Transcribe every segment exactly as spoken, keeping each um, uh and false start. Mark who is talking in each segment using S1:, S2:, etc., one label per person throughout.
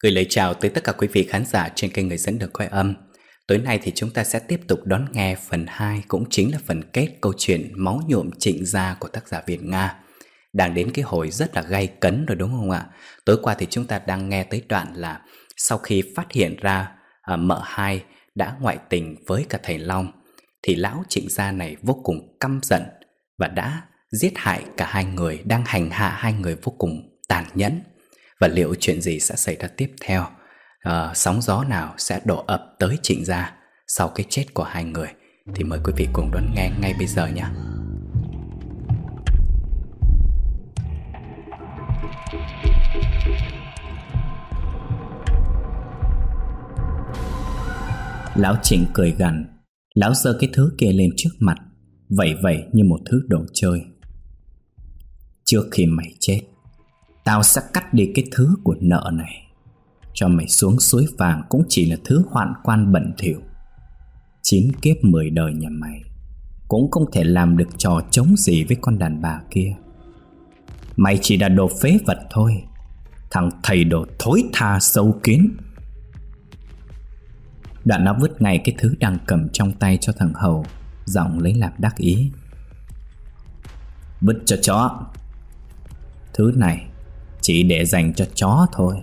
S1: Gửi lời chào tới tất cả quý vị khán giả trên kênh Người Dẫn Đường Quay Âm. Tối nay thì chúng ta sẽ tiếp tục đón nghe phần hai, cũng chính là phần kết câu chuyện Máu nhuộm Trịnh Gia của tác giả Việt Nga. Đang đến cái hồi rất là gay cấn rồi đúng không ạ? Tối qua thì chúng ta đang nghe tới đoạn là sau khi phát hiện ra à, mợ hai đã ngoại tình với cả thầy Long, thì lão Trịnh Gia này vô cùng căm giận và đã giết hại cả hai người, đang hành hạ hai người vô cùng tàn nhẫn. Và liệu chuyện gì sẽ xảy ra tiếp theo? À, sóng gió nào sẽ đổ ập tới Trịnh Gia sau cái chết của hai người? Thì mời quý vị cùng đón nghe ngay bây giờ nhé. Lão Trịnh cười gằn. Lão giơ cái thứ kia lên trước mặt, vẩy vẩy như một thứ đồ chơi. Trước khi mày chết, tao sẽ cắt đi cái thứ của nợ này. Cho mày xuống suối vàng cũng chỉ là thứ hoạn quan bẩn thỉu. Chín kiếp mười đời nhà mày cũng không thể làm được trò chống gì với con đàn bà kia. Mày chỉ là đồ phế vật thôi, thằng thầy đồ thối tha sâu kiến. Đoạn nó vứt ngay cái thứ đang cầm trong tay cho thằng Hầu, giọng lấy làm đắc ý. Vứt cho chó. Thứ này chỉ để dành cho chó thôi.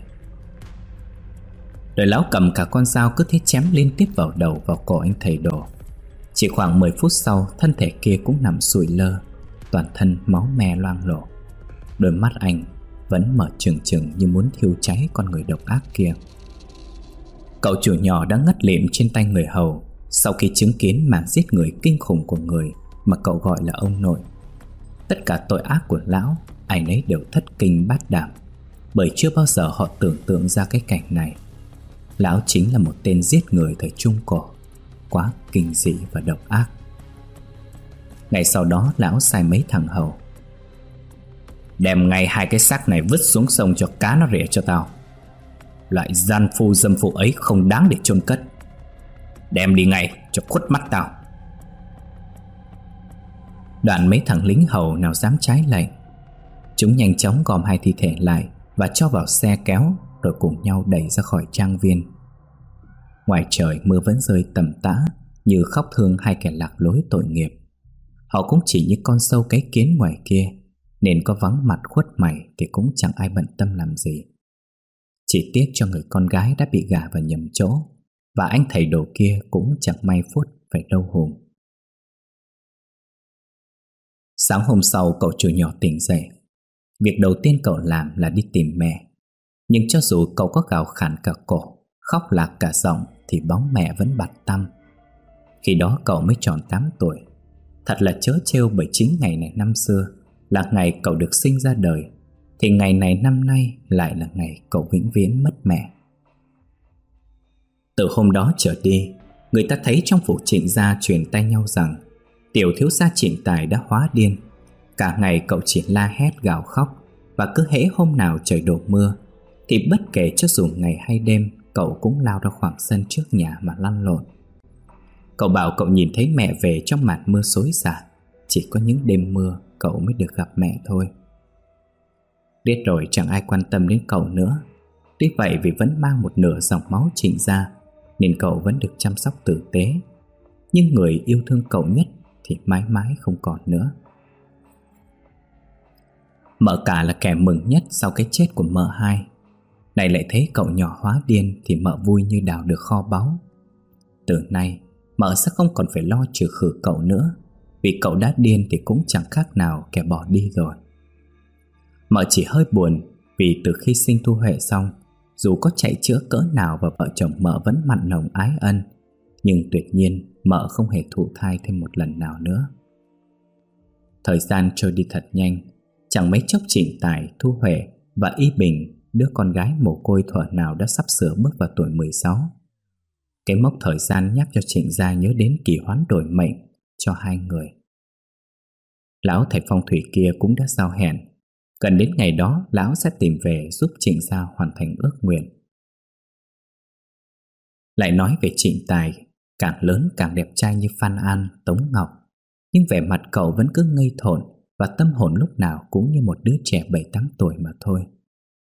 S1: Rồi lão cầm cả con dao cứ thế chém liên tiếp vào đầu, vào cổ anh thầy đồ. Chỉ khoảng mười phút sau, thân thể kia cũng nằm sụi lơ, toàn thân máu me loang lổ. Đôi mắt anh vẫn mở trừng trừng như muốn thiêu cháy con người độc ác kia. Cậu chủ nhỏ đã ngất lịm trên tay người Hầu sau khi chứng kiến màn giết người kinh khủng của người mà cậu gọi là ông nội. Tất cả tội ác của lão, ai nấy đều thất kinh bát đảm, bởi chưa bao giờ họ tưởng tượng ra cái cảnh này. Lão chính là một tên giết người thời Trung Cổ, quá kinh dị và độc ác. Ngày sau đó lão sai mấy thằng Hầu: đem ngay hai cái xác này vứt xuống sông cho cá nó rỉa cho tao. Loại gian phu dâm phụ ấy không đáng để chôn cất. Đem đi ngay cho khuất mắt tao. Đoạn mấy thằng lính Hầu nào dám trái lệnh. Chúng nhanh chóng gom hai thi thể lại và cho vào xe kéo, rồi cùng nhau đẩy ra khỏi trang viên. Ngoài trời mưa vẫn rơi tầm tã, như khóc thương hai kẻ lạc lối tội nghiệp. Họ cũng chỉ như con sâu cái kiến ngoài kia, nên có vắng mặt khuất mày thì cũng chẳng ai bận tâm làm gì. Chỉ tiếc cho người con gái đã bị gả vào nhầm chỗ, và anh thầy đồ kia cũng chẳng may phút phải đau hồn. Sáng hôm sau, cậu chủ nhỏ tỉnh dậy. Việc đầu tiên cậu làm là đi tìm mẹ. Nhưng cho dù cậu có gào khản cả cổ, khóc lạc cả giọng, thì bóng mẹ vẫn bặt tăm. Khi đó cậu mới tròn tám tuổi. Thật là trớ trêu, bởi chính ngày này năm xưa là ngày cậu được sinh ra đời, thì ngày này năm nay lại là ngày cậu vĩnh viễn mất mẹ. Từ hôm đó trở đi, người ta thấy trong phủ Trịnh Gia truyền tay nhau rằng tiểu thiếu gia Trịnh Tài đã hóa điên. Cả ngày cậu chỉ la hét gào khóc, và cứ hễ hôm nào trời đổ mưa thì bất kể cho dù ngày hay đêm, cậu cũng lao ra khoảng sân trước nhà mà lăn lộn. Cậu bảo cậu nhìn thấy mẹ về trong màn mưa xối xả. Chỉ có những đêm mưa cậu mới được gặp mẹ thôi. Biết rồi chẳng ai quan tâm đến cậu nữa. Tuy vậy vì vẫn mang một nửa dòng máu Trịnh Gia, nên cậu vẫn được chăm sóc tử tế. Nhưng người yêu thương cậu nhất thì mãi mãi không còn nữa. Mợ cả là kẻ mừng nhất sau cái chết của mợ hai. Này lại thấy cậu nhỏ hóa điên thì mợ vui như đào được kho báu. Từ nay mợ sẽ không còn phải lo trừ khử cậu nữa, vì cậu đã điên thì cũng chẳng khác nào kẻ bỏ đi rồi. Mợ chỉ hơi buồn vì từ khi sinh Thu Huệ xong, dù có chạy chữa cỡ nào và vợ chồng mợ vẫn mặn nồng ái ân, nhưng tuyệt nhiên mợ không hề thụ thai thêm một lần nào nữa. Thời gian trôi đi thật nhanh. Chẳng mấy chốc Trịnh Tài, Thu Huệ và Y Bình, đứa con gái mồ côi thuở nào đã sắp sửa bước vào tuổi mười sáu. Cái mốc thời gian nhắc cho Trịnh Gia nhớ đến kỳ hoán đổi mệnh cho hai người. Lão thầy phong thủy kia cũng đã giao hẹn, gần đến ngày đó lão sẽ tìm về giúp Trịnh Gia hoàn thành ước nguyện. Lại nói về Trịnh Tài, càng lớn càng đẹp trai như Phan An, Tống Ngọc, nhưng vẻ mặt cậu vẫn cứ ngây thộn, và tâm hồn lúc nào cũng như một đứa trẻ bảy tám tuổi mà thôi.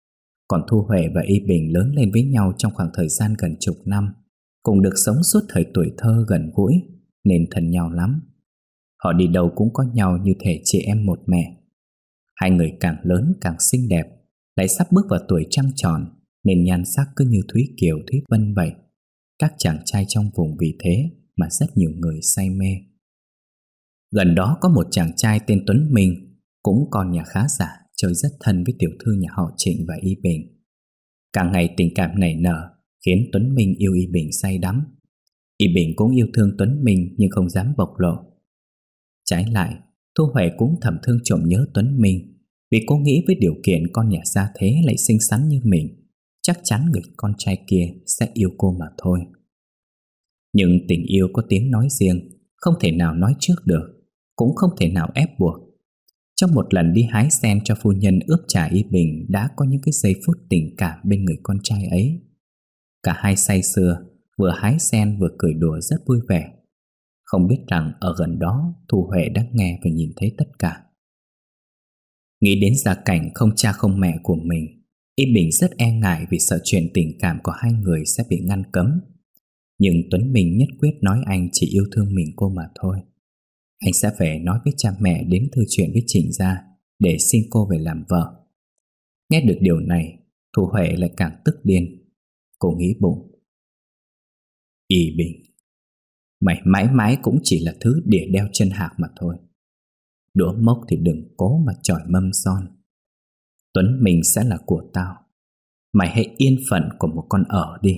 S1: Còn Thu Huệ và Y Bình lớn lên với nhau trong khoảng thời gian gần chục năm, cùng được sống suốt thời tuổi thơ gần gũi, nên thân nhau lắm. Họ đi đâu cũng có nhau như thể chị em một mẹ. Hai người càng lớn càng xinh đẹp, lại sắp bước vào tuổi trăng tròn, nên nhan sắc cứ như Thúy Kiều Thúy Vân vậy. Các chàng trai trong vùng vì thế mà rất nhiều người say mê. Gần đó có một chàng trai tên Tuấn Minh, cũng con nhà khá giả, chơi rất thân với tiểu thư nhà họ Trịnh và Y Bình. Càng ngày tình cảm nảy nở, khiến Tuấn Minh yêu Y Bình say đắm. Y Bình cũng yêu thương Tuấn Minh nhưng không dám bộc lộ. Trái lại, Thu Huệ cũng thầm thương trộm nhớ Tuấn Minh, vì cô nghĩ với điều kiện con nhà gia thế lại xinh xắn như mình, chắc chắn người con trai kia sẽ yêu cô mà thôi. Nhưng tình yêu có tiếng nói riêng, không thể nào nói trước được, cũng không thể nào ép buộc. Trong một lần đi hái sen cho phu nhân ướp trà Y Bình đã có những cái giây phút tình cảm bên người con trai ấy. Cả hai say sưa, vừa hái sen vừa cười đùa rất vui vẻ. Không biết rằng ở gần đó Thu Huệ đã nghe và nhìn thấy tất cả. Nghĩ đến gia cảnh không cha không mẹ của mình, Y Bình rất e ngại vì sợ chuyện tình cảm của hai người sẽ bị ngăn cấm. Nhưng Tuấn Minh nhất quyết nói anh chỉ yêu thương mình cô mà thôi. Anh sẽ về nói với cha mẹ đến thư chuyện với Trịnh gia để xin cô về làm vợ. Nghe được điều này, Thu Huệ lại càng tức điên. Cô nghĩ bụng: Y Bình, mày mãi mãi cũng chỉ là thứ đỉa đeo chân hạc mà thôi. Đũa mốc thì đừng cố mà chọi mâm son. Tuấn Minh sẽ là của tao, mày hãy yên phận của một con ở đi.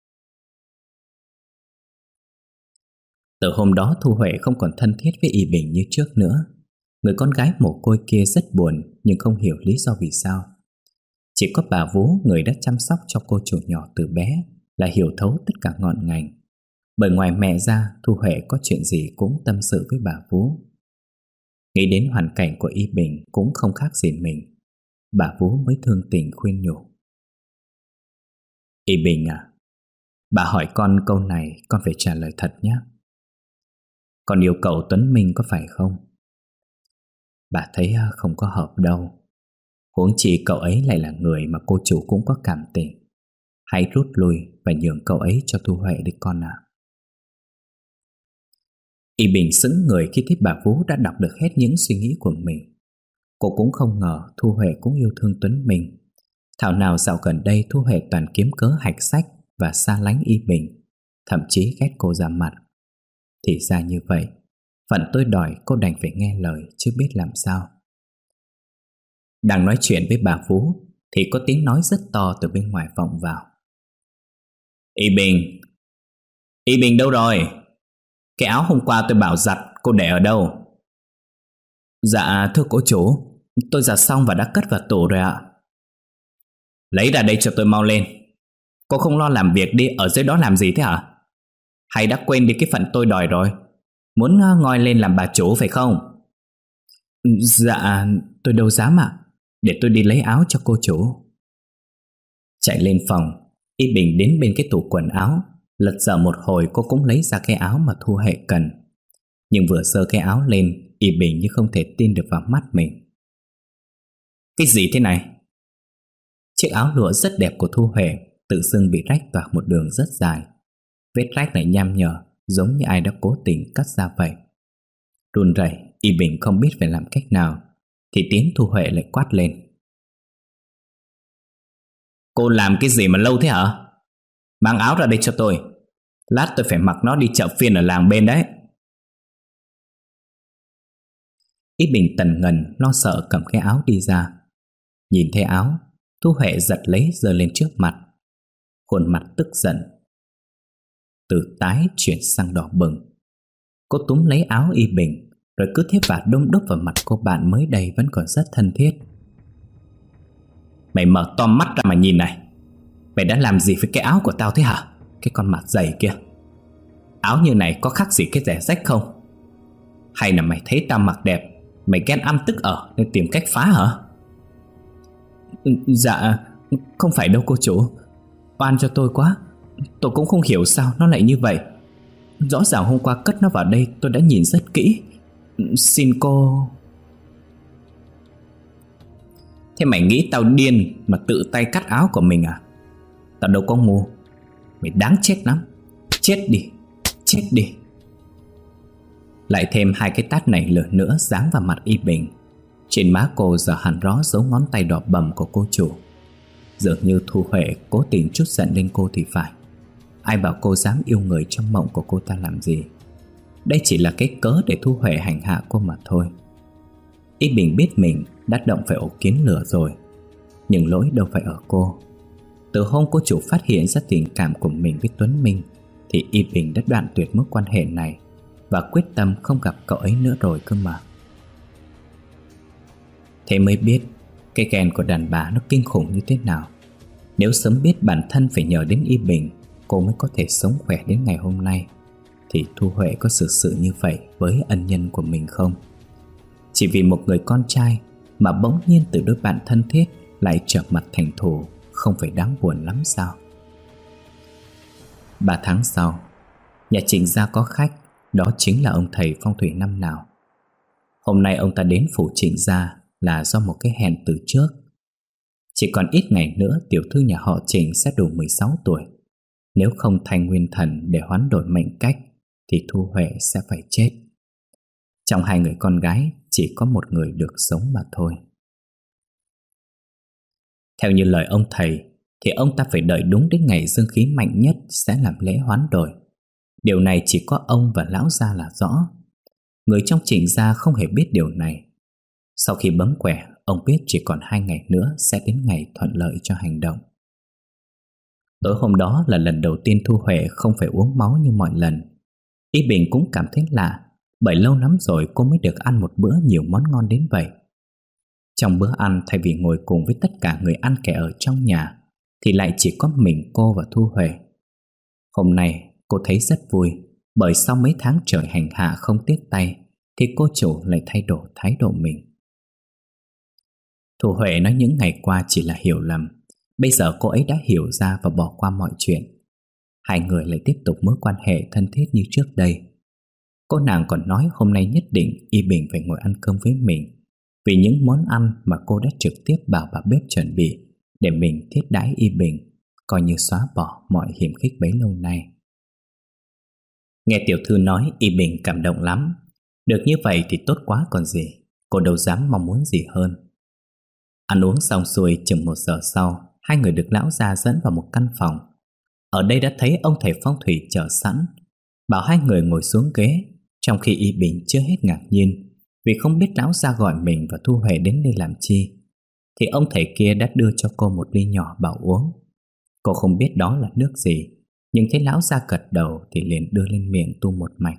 S1: Từ hôm đó Thu Huệ không còn thân thiết với Y Bình như trước nữa. Người con gái mồ côi kia rất buồn, nhưng không hiểu lý do vì sao. Chỉ có bà Vú, người đã chăm sóc cho cô chủ nhỏ từ bé, là hiểu thấu tất cả ngọn ngành. Bởi ngoài mẹ ra, Thu Huệ có chuyện gì cũng tâm sự với bà Vú. Nghĩ đến hoàn cảnh của Y Bình cũng không khác gì mình, bà Vú mới thương tình khuyên nhủ: Y Bình à, bà hỏi con câu này con phải trả lời thật nhé. Con yêu cậu Tuấn Minh có phải không? Bà thấy không có hợp đâu. Huống chi cậu ấy lại là người mà cô chủ cũng có cảm tình. Hãy rút lui và nhường cậu ấy cho Thu Huệ đi con ạ. Y Bình sững người khi thấy bà Vú đã đọc được hết những suy nghĩ của mình. Cô cũng không ngờ Thu Huệ cũng yêu thương Tuấn Minh. Thảo nào dạo gần đây Thu Huệ toàn kiếm cớ hạch sách và xa lánh Y Bình, thậm chí ghét cô ra mặt. Thì ra như vậy, phận tôi đòi cô đành phải nghe lời chứ biết làm sao. Đang nói chuyện với bà Vú thì có tiếng nói rất to từ bên ngoài vọng vào: Y Bình, Y Bình đâu rồi? Cái áo hôm qua tôi bảo giặt cô để ở đâu? Dạ thưa cô chủ, tôi giặt xong và đã cất vào tủ rồi ạ. Lấy ra đây cho tôi mau lên. Cô không lo làm việc đi, ở dưới đó làm gì thế hả? Hay đã quên đi cái phận tôi đòi rồi? Muốn ngoi lên làm bà chủ phải không? Dạ tôi đâu dám ạ. Để tôi đi lấy áo cho cô chủ. Chạy lên phòng, Y Bình đến bên cái tủ quần áo, lật dở một hồi cô cũng lấy ra cái áo mà Thu Huệ cần. Nhưng vừa giơ cái áo lên, Y Bình như không thể tin được vào mắt mình. Cái gì thế này? Chiếc áo lụa rất đẹp của Thu Huệ tự dưng bị rách toạc một đường rất dài. Vết rách lại nham nhở, giống như ai đã cố tình cắt ra vậy. Run rẩy, Y Bình không biết phải làm cách nào, thì tiếng Thu Huệ lại quát lên: Cô làm cái gì mà lâu thế hả? Mang áo ra đây cho tôi. Lát tôi phải mặc nó đi chợ phiên ở làng bên đấy. Y Bình tần ngần lo sợ cầm cái áo đi ra. Nhìn thấy áo, Thu Huệ giật lấy giơ lên trước mặt. Khuôn mặt tức giận từ tái chuyển sang đỏ bừng. Cô túm lấy áo Y Bình, rồi cứ thế vả đôm đốc vào mặt cô bạn mới đây vẫn còn rất thân thiết. Mày mở to mắt ra mà nhìn này. Mày đã làm gì với cái áo của tao thế hả? Cái con mặt dày kia. Áo như này có khác gì cái rẻ rách không? Hay là mày thấy tao mặc đẹp, mày ghen ăn tức ở nên tìm cách phá hả? Dạ không phải đâu cô chủ. Oan cho tôi quá. Tôi cũng không hiểu sao nó lại như vậy. Rõ ràng hôm qua cất nó vào đây tôi đã nhìn rất kỹ. Xin cô. Thế mày nghĩ tao điên mà tự tay cắt áo của mình à? Tao đâu có ngu. Mày đáng chết lắm. Chết đi, chết đi. Lại thêm hai cái tát này lửa nữa giáng vào mặt Y Bình. Trên má cô giờ hẳn rõ dấu ngón tay đỏ bầm của cô chủ. Dường như Thu Huệ cố tình trút giận lên cô thì phải. Ai bảo cô dám yêu người trong mộng của cô ta làm gì. Đây chỉ là cái cớ để Thu Huệ hành hạ cô mà thôi. Y Bình biết mình đã động phải ổ kiến lửa rồi, nhưng lỗi đâu phải ở cô. Từ hôm cô chủ phát hiện ra tình cảm của mình với Tuấn Minh thì Y Bình đã đoạn tuyệt mối quan hệ này và quyết tâm không gặp cậu ấy nữa rồi cơ mà. Thế mới biết cái ghen của đàn bà nó kinh khủng như thế nào. Nếu sớm biết bản thân phải nhờ đến Y Bình cô mới có thể sống khỏe đến ngày hôm nay, thì Thu Huệ có xử sự như vậy với ân nhân của mình không? Chỉ vì một người con trai mà bỗng nhiên từ đôi bạn thân thiết lại trở mặt thành thù, không phải đáng buồn lắm sao? Ba tháng sau, nhà Trịnh gia có khách. Đó chính là ông thầy phong thủy năm nào. Hôm nay ông ta đến phủ Trịnh gia là do một cái hẹn từ trước. Chỉ còn ít ngày nữa tiểu thư nhà họ Trịnh sẽ đủ mười sáu tuổi. Nếu không thành nguyên thần để hoán đổi mệnh cách thì Thu Huệ sẽ phải chết. Trong hai người con gái chỉ có một người được sống mà thôi. Theo như lời ông thầy thì ông ta phải đợi đúng đến ngày dương khí mạnh nhất sẽ làm lễ hoán đổi. Điều này chỉ có ông và lão gia là rõ. Người trong Trịnh gia không hề biết điều này. Sau khi bấm quẻ, ông biết chỉ còn hai ngày nữa sẽ đến ngày thuận lợi cho hành động. Tối hôm đó là lần đầu tiên Thu Huệ không phải uống máu như mọi lần. Y Bình cũng cảm thấy lạ, bởi lâu lắm rồi cô mới được ăn một bữa nhiều món ngon đến vậy. Trong bữa ăn, thay vì ngồi cùng với tất cả người ăn kẻ ở trong nhà thì lại chỉ có mình cô và Thu Huệ. Hôm nay cô thấy rất vui, bởi sau mấy tháng trời hành hạ không tiếc tay thì cô chủ lại thay đổi thái độ mình. Thu Huệ nói những ngày qua chỉ là hiểu lầm. Bây giờ cô ấy đã hiểu ra và bỏ qua mọi chuyện. Hai người lại tiếp tục mối quan hệ thân thiết như trước đây. Cô nàng còn nói hôm nay nhất định Y Bình phải ngồi ăn cơm với mình, vì những món ăn mà cô đã trực tiếp bảo bà bếp chuẩn bị để mình thiết đãi Y Bình, coi như xóa bỏ mọi hiểm khích bấy lâu nay. Nghe tiểu thư nói, Y Bình cảm động lắm. Được như vậy thì tốt quá còn gì. Cô đâu dám mong muốn gì hơn. Ăn uống xong xuôi, chừng một giờ sau, hai người được lão gia dẫn vào một căn phòng. Ở đây đã thấy ông thầy phong thủy chờ sẵn, bảo hai người ngồi xuống ghế. Trong khi Y Bình chưa hết ngạc nhiên vì không biết lão gia gọi mình và Thu Huệ đến đây làm chi, thì ông thầy kia đã đưa cho cô một ly nhỏ bảo uống. Cô không biết đó là nước gì, nhưng thấy lão gia gật đầu thì liền đưa lên miệng tu một mạch.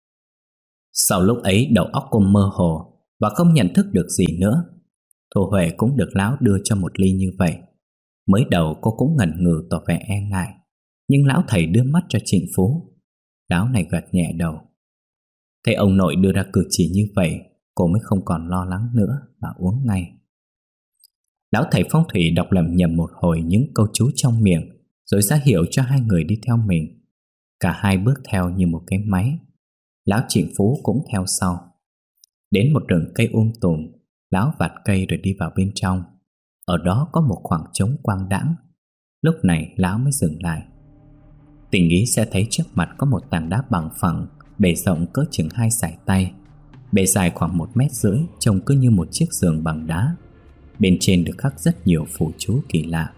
S1: Sau lúc ấy đầu óc cô mơ hồ và không nhận thức được gì nữa. Thu Huệ cũng được lão đưa cho một ly như vậy. Mới đầu cô cũng ngần ngừ tỏ vẻ e ngại, nhưng lão thầy đưa mắt cho Trịnh Phú. Lão này gật nhẹ đầu. Thấy ông nội đưa ra cử chỉ như vậy, cô mới không còn lo lắng nữa mà uống ngay. Lão thầy phong thủy đọc lẩm nhẩm một hồi những câu chú trong miệng, rồi ra hiệu cho hai người đi theo mình. Cả hai bước theo như một cái máy. Lão Trịnh Phú cũng theo sau. Đến một rừng cây um tùm, lão vạt cây rồi đi vào bên trong. Ở đó có một khoảng trống quang đãng. Lúc này lão mới dừng lại. Tình ý sẽ thấy trước mặt có một tảng đá bằng phẳng, bề rộng cỡ chừng hai sải tay, bề dài khoảng một mét rưỡi, trông cứ như một chiếc giường bằng đá. Bên trên được khắc rất nhiều phù chú kỳ lạ.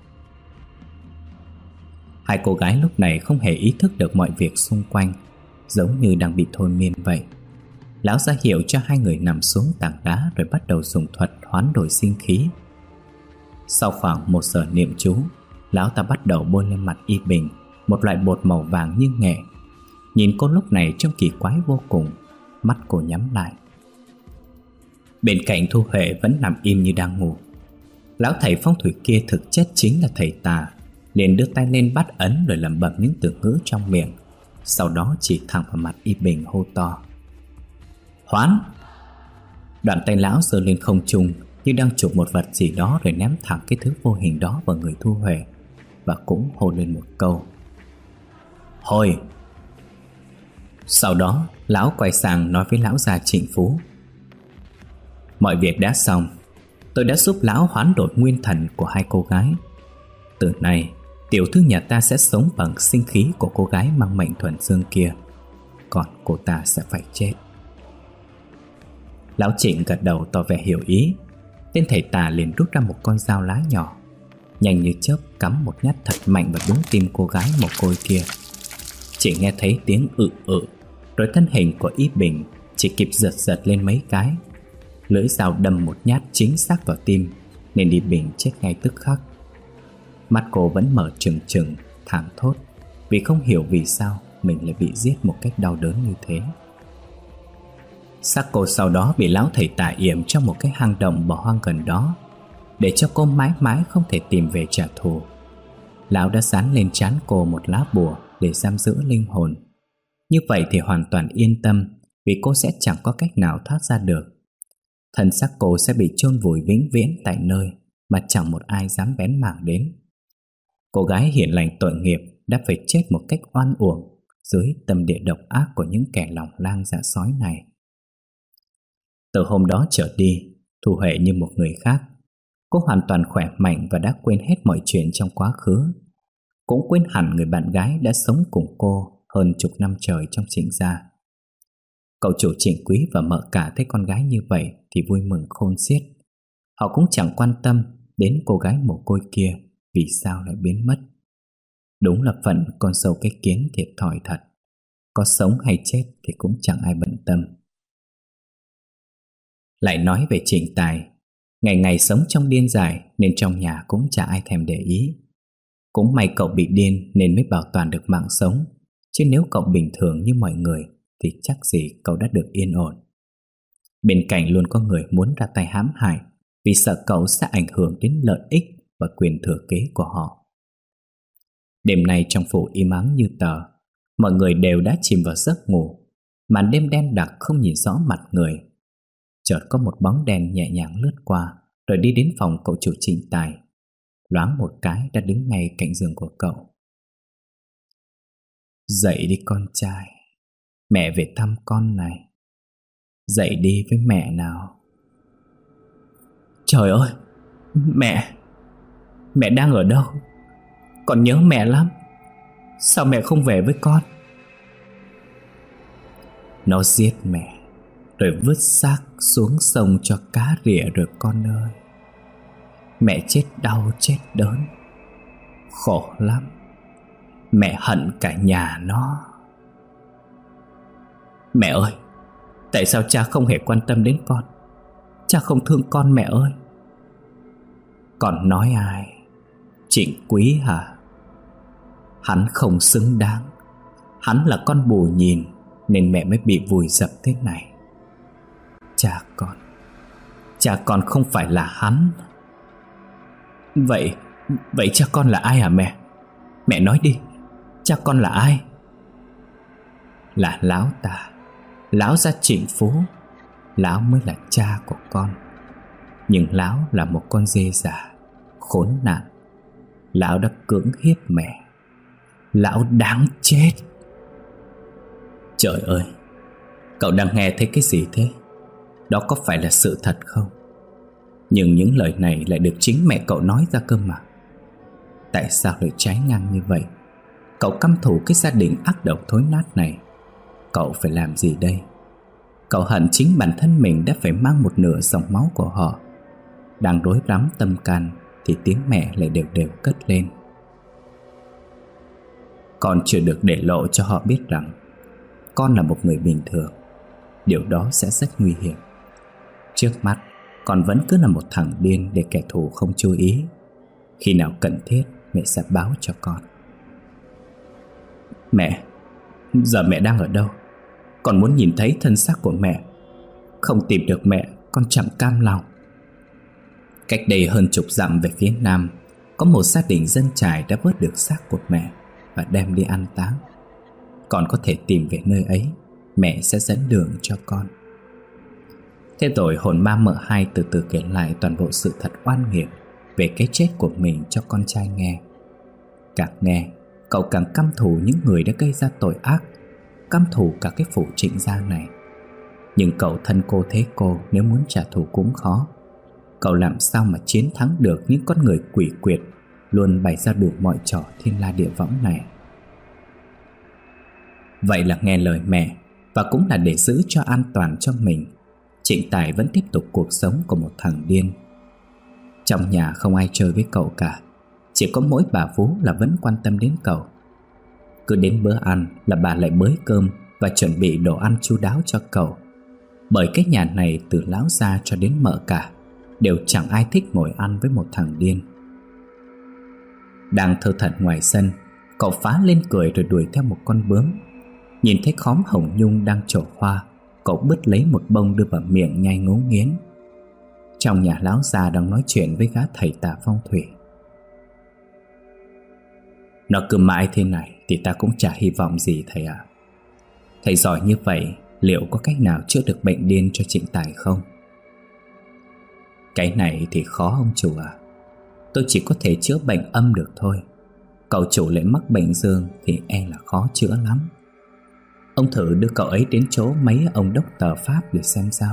S1: Hai cô gái lúc này không hề ý thức được mọi việc xung quanh, giống như đang bị thôi miên vậy. Lão ra hiệu cho hai người nằm xuống tảng đá, rồi bắt đầu dùng thuật hoán đổi sinh khí. Sau khoảng một giờ niệm chú, lão ta bắt đầu bôi lên mặt Y Bình một loại bột màu vàng như nghệ. Nhìn cô lúc này trông kỳ quái vô cùng, mắt cô nhắm lại. Bên cạnh Thu Huệ vẫn nằm im như đang ngủ. Lão thầy phong thủy kia thực chất chính là thầy tà, liền đưa tay lên bắt ấn rồi lẩm bẩm những từ ngữ trong miệng. Sau đó chỉ thẳng vào mặt Y Bình hô to: Hoán! Đoạn tay lão giơ lên không trung như đang chụp một vật gì đó, rồi ném thẳng cái thứ vô hình đó vào người Thu Huệ, và cũng hô lên một câu: Hồi! Sau đó lão quay sang nói với lão già Trịnh Phú: Mọi việc đã xong, tôi đã giúp lão hoán đổi nguyên thần của hai cô gái. Từ nay, tiểu thư nhà ta sẽ sống bằng sinh khí của cô gái mang mệnh thuần dương kia, còn cô ta sẽ phải chết. Lão Trịnh gật đầu tỏ vẻ hiểu ý. Tên thầy tà liền rút ra một con dao lá nhỏ, nhanh như chớp cắm một nhát thật mạnh vào đúng tim cô gái mồ côi kia. Chỉ nghe thấy tiếng ự ự, rồi thân hình của Y Bình chỉ kịp giật giật lên mấy cái. Lưỡi dao đâm một nhát chính xác vào tim, nên Y Bình chết ngay tức khắc. Mắt cô vẫn mở trừng trừng, thảm thốt, vì không hiểu vì sao mình lại bị giết một cách đau đớn như thế. Xác cô sau đó bị lão thầy tà yểm trong một cái hang động bỏ hoang gần đó, để cho cô mãi mãi không thể tìm về trả thù. Lão đã dán lên trán cô một lá bùa để giam giữ linh hồn. Như vậy thì hoàn toàn yên tâm, vì cô sẽ chẳng có cách nào thoát ra được. Thân xác cô sẽ bị chôn vùi vĩnh viễn tại nơi mà chẳng một ai dám bén mảng đến. Cô gái hiền lành tội nghiệp đã phải chết một cách oan uổng dưới tâm địa độc ác của những kẻ lòng lang dạ sói này. Từ hôm đó trở đi, Thu Huệ như một người khác. Cô hoàn toàn khỏe mạnh và đã quên hết mọi chuyện trong quá khứ. Cũng quên hẳn người bạn gái đã sống cùng cô hơn chục năm trời trong Trịnh gia. Cậu chủ Trịnh Quý và mợ cả thấy con gái như vậy thì vui mừng khôn xiết. Họ cũng chẳng quan tâm đến cô gái mồ côi kia vì sao lại biến mất. Đúng là phận con sâu cái kiến thiệt thòi thật. Có sống hay chết thì cũng chẳng ai bận tâm. Lại nói về Trịnh Tài, ngày ngày sống trong điên dại nên trong nhà cũng chả ai thèm để ý. Cũng may cậu bị điên nên mới bảo toàn được mạng sống, chứ nếu cậu bình thường như mọi người thì chắc gì cậu đã được yên ổn. Bên cạnh luôn có người muốn ra tay hãm hại, vì sợ cậu sẽ ảnh hưởng đến lợi ích và quyền thừa kế của họ. Đêm nay trong phủ im ắng như tờ, mọi người đều đã chìm vào giấc ngủ. Màn đêm đen đặc không nhìn rõ mặt người. Chợt có một bóng đen nhẹ nhàng lướt qua, rồi đi đến phòng cậu chủ Trịnh Tài. Loáng một cái đã đứng ngay cạnh giường của cậu. Dậy đi con trai, mẹ về thăm con này. Dậy đi với mẹ nào. Trời ơi, mẹ, mẹ đang ở đâu? Con nhớ mẹ lắm. Sao mẹ không về với con? Nó giết mẹ, rồi vứt xác xuống sông cho cá rỉa rồi con ơi. Mẹ chết đau chết đớn, khổ lắm. Mẹ hận cả nhà nó. Mẹ ơi, tại sao cha không hề quan tâm đến con? Cha không thương con mẹ ơi. Con nói ai? Trịnh Quý hả? Hắn không xứng đáng. Hắn là con bù nhìn nên mẹ mới bị vùi dập thế này. Cha con Cha con không phải là hắn. Vậy Vậy cha con là ai hả mẹ? Mẹ nói đi, cha con là ai? Là lão ta, lão gia Trịnh Phú. Lão mới là cha của con. Nhưng lão là một con dê già khốn nạn. Lão đã cưỡng hiếp mẹ. Lão đáng chết. Trời ơi, cậu đang nghe thấy cái gì thế? Đó có phải là sự thật không? Nhưng những lời này lại được chính mẹ cậu nói ra cơ mà. Tại sao lại trái ngang như vậy? Cậu căm thù cái gia đình ác độc thối nát này. Cậu phải làm gì đây? Cậu hận chính bản thân mình đã phải mang một nửa dòng máu của họ. Đang rối rắm tâm can thì tiếng mẹ lại đều đều cất lên. Con chưa được để lộ cho họ biết rằng con là một người bình thường. Điều đó sẽ rất nguy hiểm. Trước mắt con vẫn cứ là một thằng điên để kẻ thù không chú ý. Khi nào cần thiết mẹ sẽ báo cho con. Mẹ, giờ mẹ đang ở đâu? Con muốn nhìn thấy thân xác của mẹ. Không tìm được mẹ, con chẳng cam lòng. Cách đây hơn chục dặm về phía nam, có một gia đình dân chài đã vớt được xác của mẹ và đem đi an táng. Con có thể tìm về nơi ấy, mẹ sẽ dẫn đường cho con. Thế rồi hồn ma mợ hai từ từ kể lại toàn bộ sự thật oan nghiệt về cái chết của mình cho con trai nghe. Càng nghe, cậu càng căm thù những người đã gây ra tội ác, căm thù cả cái phủ Trịnh gia này. Nhưng cậu thân cô thế cô, nếu muốn trả thù cũng khó. cậu làm sao mà chiến thắng được những con người quỷ quyệt luôn bày ra đủ mọi trò thiên la địa võng này. Vậy là nghe lời mẹ, và cũng là để giữ cho an toàn cho mình, Trịnh Tài vẫn tiếp tục cuộc sống của một thằng điên. Trong nhà không ai chơi với cậu cả, chỉ có mỗi bà Phú là vẫn quan tâm đến cậu. Cứ đến bữa ăn là bà lại bới cơm và chuẩn bị đồ ăn chu đáo cho cậu. Bởi cái nhà này từ lão gia cho đến mợ cả đều chẳng ai thích ngồi ăn với một thằng điên. Đang thơ thẩn ngoài sân, cậu phá lên cười rồi đuổi theo một con bướm. Nhìn thấy khóm hồng nhung đang trổ hoa, cậu bứt lấy một bông đưa vào miệng nhai ngấu nghiến. Trong nhà lão già đang nói chuyện với gã thầy tà phong thủy. Nó cứ mãi thế này thì ta cũng chả hy vọng gì thầy ạ. Thầy giỏi như vậy, liệu có cách nào chữa được bệnh điên cho Trịnh Tài không? Cái này thì khó ông chủ à. Tôi chỉ có thể chữa bệnh âm được thôi. Cậu chủ lại mắc bệnh dương thì e là khó chữa lắm. Ông thử đưa cậu ấy đến chỗ mấy ông đốc tờ Pháp để xem sao.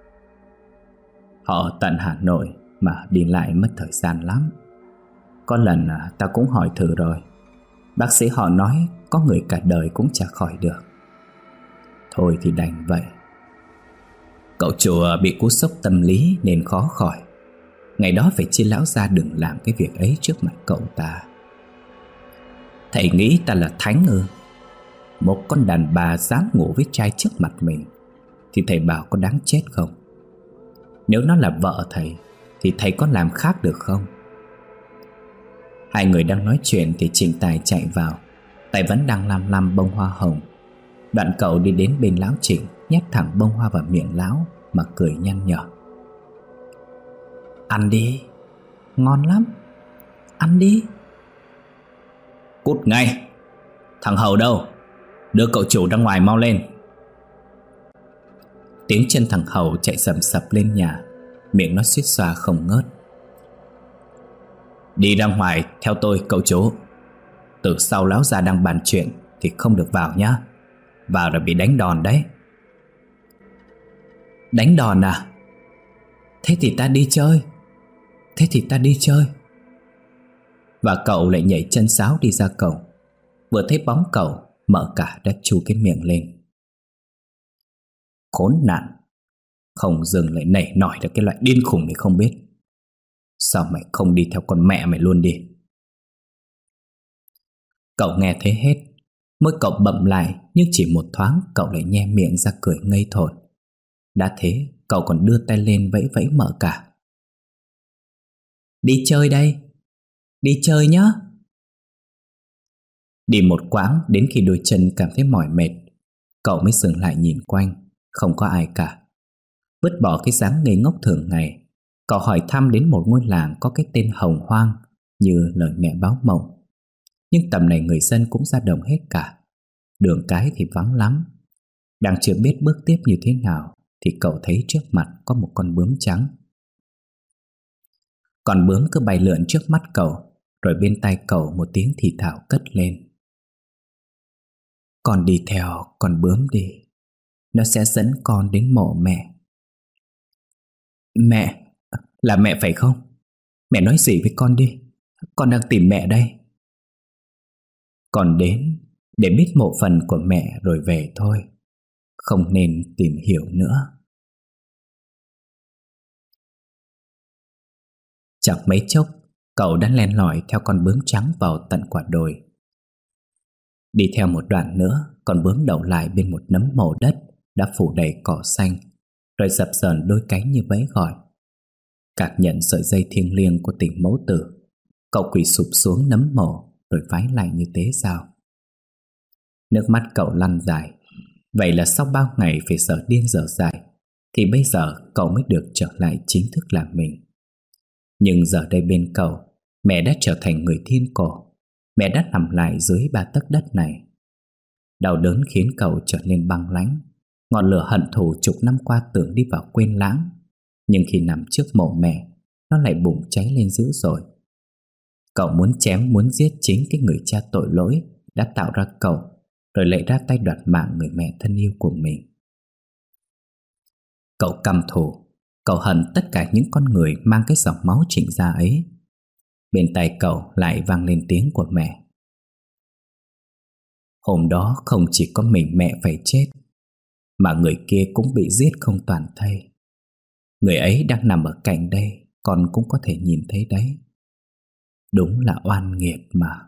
S1: Họ tận Hà Nội mà đi lại mất thời gian lắm. Có lần à, ta cũng hỏi thử rồi. Bác sĩ họ nói có người cả đời cũng chả khỏi được. Thôi thì đành vậy. Cậu chủ bị cú sốc tâm lý nên khó khỏi. Ngày đó phải chia lão ra đừng làm cái việc ấy trước mặt cậu ta. Thầy nghĩ ta là thánh ư? Một con đàn bà dám ngủ với trai trước mặt mình thì thầy bảo có đáng chết không? Nếu nó là vợ thầy thì thầy có làm khác được không? Hai người đang nói chuyện thì Trịnh Tài chạy vào, tay vẫn đang lăm lăm bông hoa hồng. Đoạn cậu đi đến bên lão Trịnh, nhét thẳng bông hoa vào miệng lão mà cười nhăn nhở. Ăn đi, ngon lắm, ăn đi. Cút ngay. Thằng Hầu đâu? Đưa cậu chủ ra ngoài mau lên. Tiếng chân thằng Hầu chạy sầm sập lên nhà, miệng nó suýt xoa không ngớt. Đi ra ngoài theo tôi cậu chủ. Từ sau lão già đang bàn chuyện thì không được vào nhá. Vào rồi bị đánh đòn đấy. Đánh đòn à? Thế thì ta đi chơi. Thế thì ta đi chơi. Và cậu lại nhảy chân sáo đi ra cổng. Vừa thấy bóng cậu, mợ cả đã chu cái miệng lên. Khốn nạn. Không dừng lại nảy nổi được cái loại điên khùng này không biết. Sao mày không đi theo con mẹ mày luôn đi? Cậu nghe thấy hết. Môi cậu bậm lại, nhưng chỉ một thoáng cậu lại nhe miệng ra cười ngây thổn. Đã thế cậu còn đưa tay lên vẫy vẫy mợ cả. Đi chơi đây. Đi chơi nhá. Đi một quãng đến khi đôi chân cảm thấy mỏi mệt, cậu mới dừng lại nhìn quanh. Không có ai cả. Vứt bỏ cái dáng ngây ngốc thường ngày, cậu hỏi thăm đến một ngôi làng có cái tên Hồng Hoang như lời mẹ báo mộng. Nhưng tầm này người dân cũng ra đồng hết cả. Đường cái thì vắng lắm. Đang chưa biết bước tiếp như thế nào thì cậu thấy trước mặt có một con bướm trắng. Con bướm cứ bay lượn trước mắt cậu, rồi bên tai cậu một tiếng thì thào cất lên. Con đi theo con bướm đi. Nó sẽ dẫn con đến mộ mẹ. Mẹ? Là mẹ phải không? Mẹ nói gì với con đi. Con đang tìm mẹ đây. Con đến để biết mộ phần của mẹ rồi về thôi. Không nên tìm hiểu nữa. Chẳng mấy chốc cậu đã len lỏi theo con bướm trắng vào tận quả đồi. Đi theo một đoạn nữa, con bướm đậu lại bên một nấm mồ đất đã phủ đầy cỏ xanh, rồi dập dờn đôi cánh như vẫy gọi. Cảm nhận sợi dây thiêng liêng của tình mẫu tử, cậu quỳ sụp xuống nấm mồ rồi vái lại như tế sao. Nước mắt cậu lăn dài. Vậy là sau bao ngày phải dở điên dở dại thì bây giờ cậu mới được trở lại chính thức làm mình. Nhưng giờ đây bên cậu, mẹ đã trở thành người thiên cổ. Mẹ đã nằm lại dưới ba tấc đất này. Đau đớn khiến cậu trở nên băng lãnh. Ngọn lửa hận thù chục năm qua tưởng đi vào quên lãng, nhưng khi nằm trước mộ mẹ, nó lại bùng cháy lên dữ dội. Cậu muốn chém muốn giết chính cái người cha tội lỗi đã tạo ra cậu, rồi lại ra tay đoạt mạng người mẹ thân yêu của mình. Cậu căm thù, Cậu hận tất cả những con người mang cái dòng máu Trịnh gia ấy. Bên tai cậu lại vang lên tiếng của mẹ. Hôm đó không chỉ có mình mẹ phải chết, mà người kia cũng bị giết không toàn thây. Người ấy đang nằm ở cạnh đây, con cũng có thể nhìn thấy đấy. Đúng là oan nghiệt mà.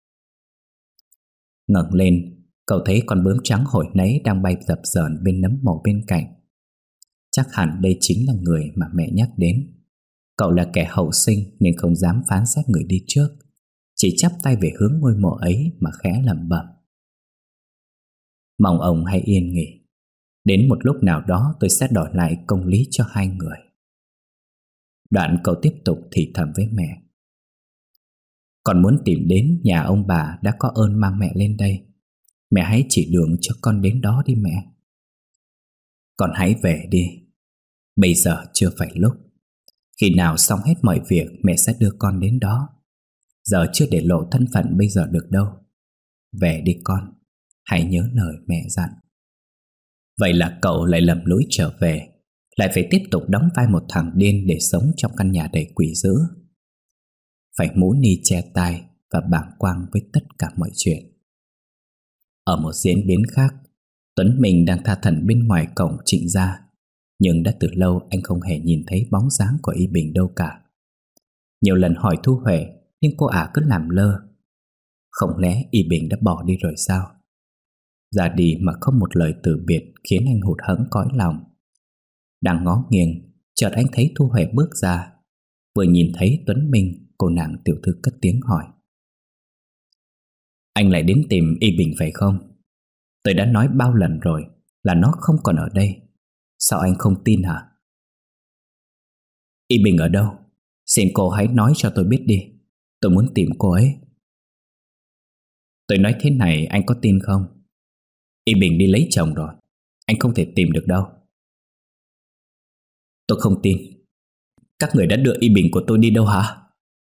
S1: Ngẩng lên, cậu thấy con bướm trắng hồi nãy đang bay dập dờn bên nấm mồ bên cạnh. Chắc hẳn đây chính là người mà mẹ nhắc đến. Cậu là kẻ hậu sinh nên không dám phán xét người đi trước, chỉ chắp tay về hướng ngôi mộ ấy mà khẽ lẩm bẩm. Mong ông hãy yên nghỉ. Đến một lúc nào đó tôi sẽ đòi lại công lý cho hai người. Đoạn cậu tiếp tục thì thầm với mẹ. Con muốn tìm đến nhà ông bà đã có ơn mang mẹ lên đây. Mẹ hãy chỉ đường cho con đến đó đi mẹ. Con hãy về đi. Bây giờ chưa phải lúc. Khi nào xong hết mọi việc mẹ sẽ đưa con đến đó. Giờ chưa để lộ thân phận bây giờ được đâu. Về đi con. Hãy nhớ lời mẹ dặn. Vậy là cậu lại lầm lũi trở về, lại phải tiếp tục đóng vai một thằng điên để sống trong căn nhà đầy quỷ dữ. Phải mũ ni che tai và bàng quang với tất cả mọi chuyện. Ở một diễn biến khác, Tuấn Minh đang tha thẩn bên ngoài cổng Trịnh gia, nhưng đã từ lâu anh không hề nhìn thấy bóng dáng của Y Bình đâu cả. Nhiều lần hỏi Thu Huệ, nhưng cô ả cứ làm lơ. Không lẽ Y Bình đã bỏ đi rồi sao? Ra đi mà không một lời từ biệt khiến anh hụt hẫng cõi lòng. Đang ngó nghiêng, chợt anh thấy Thu Huệ bước ra. Vừa nhìn thấy Tuấn Minh, cô nàng tiểu thư cất tiếng hỏi. Anh lại đến tìm Y Bình phải không? Tôi đã nói bao lần rồi là nó không còn ở đây. Sao anh không tin hả? Y Bình ở đâu? Xin cô hãy nói cho tôi biết đi. Tôi muốn tìm cô ấy. Tôi nói thế này anh có tin không? Y Bình đi lấy chồng rồi. Anh không thể tìm được đâu. Tôi không tin. Các người đã đưa Y Bình của tôi đi đâu hả?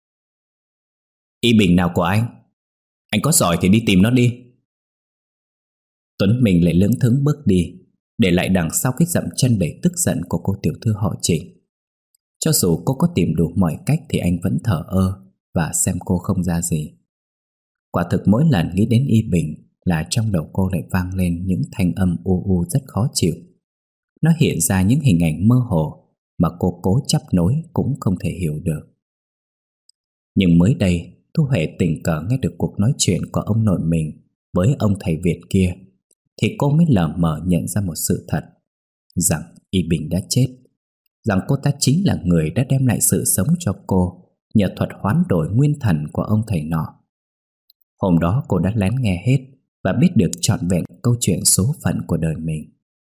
S1: Y Bình nào của anh? Anh có giỏi thì đi tìm nó đi. Tuấn Minh lại lững thững bước đi, để lại đằng sau cái dậm chân đầy tức giận của cô tiểu thư họ Trịnh. Cho dù cô có tìm đủ mọi cách thì anh vẫn thờ ơ và xem cô không ra gì. Quả thực mỗi lần nghĩ đến Y Bình là trong đầu cô lại vang lên những thanh âm u u rất khó chịu. Nó hiện ra những hình ảnh mơ hồ mà cô cố chấp nối cũng không thể hiểu được. Nhưng mới đây, Thu Huệ tình cờ nghe được cuộc nói chuyện của ông nội mình với ông thầy Việt kia, thì cô mới lờ mờ nhận ra một sự thật, rằng Y Bình đã chết, rằng cô ta chính là người đã đem lại sự sống cho cô nhờ thuật hoán đổi nguyên thần của ông thầy nọ. Hôm đó cô đã lén nghe hết và biết được trọn vẹn câu chuyện số phận của đời mình.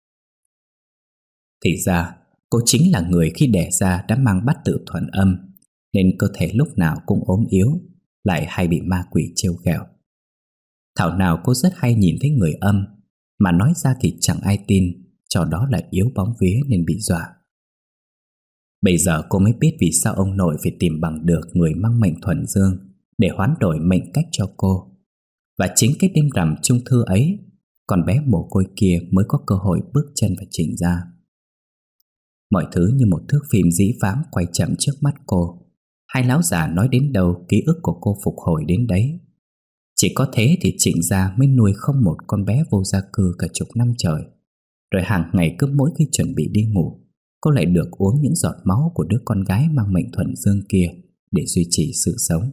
S1: Thì ra cô chính là người khi đẻ ra đã mang bát tự thuần âm, nên cơ thể lúc nào cũng ốm yếu, lại hay bị ma quỷ trêu ghẹo. Thảo nào cô rất hay nhìn thấy người âm, mà nói ra thì chẳng ai tin, cho đó là yếu bóng vía nên bị dọa. Bây giờ cô mới biết vì sao ông nội phải tìm bằng được người mang mệnh thuần dương để hoán đổi mệnh cách cho cô. Và chính cái đêm rằm trung thư ấy, con bé mồ côi kia mới có cơ hội bước chân vào Trịnh gia. Mọi thứ như một thước phim dĩ vãng quay chậm trước mắt cô. Hai lão già nói đến đâu, ký ức của cô phục hồi đến đấy. Chỉ có thế thì Trịnh gia mới nuôi không một con bé vô gia cư cả chục năm trời. Rồi hàng ngày cứ mỗi khi chuẩn bị đi ngủ, cô lại được uống những giọt máu của đứa con gái mang mệnh thuần dương kia để duy trì sự sống.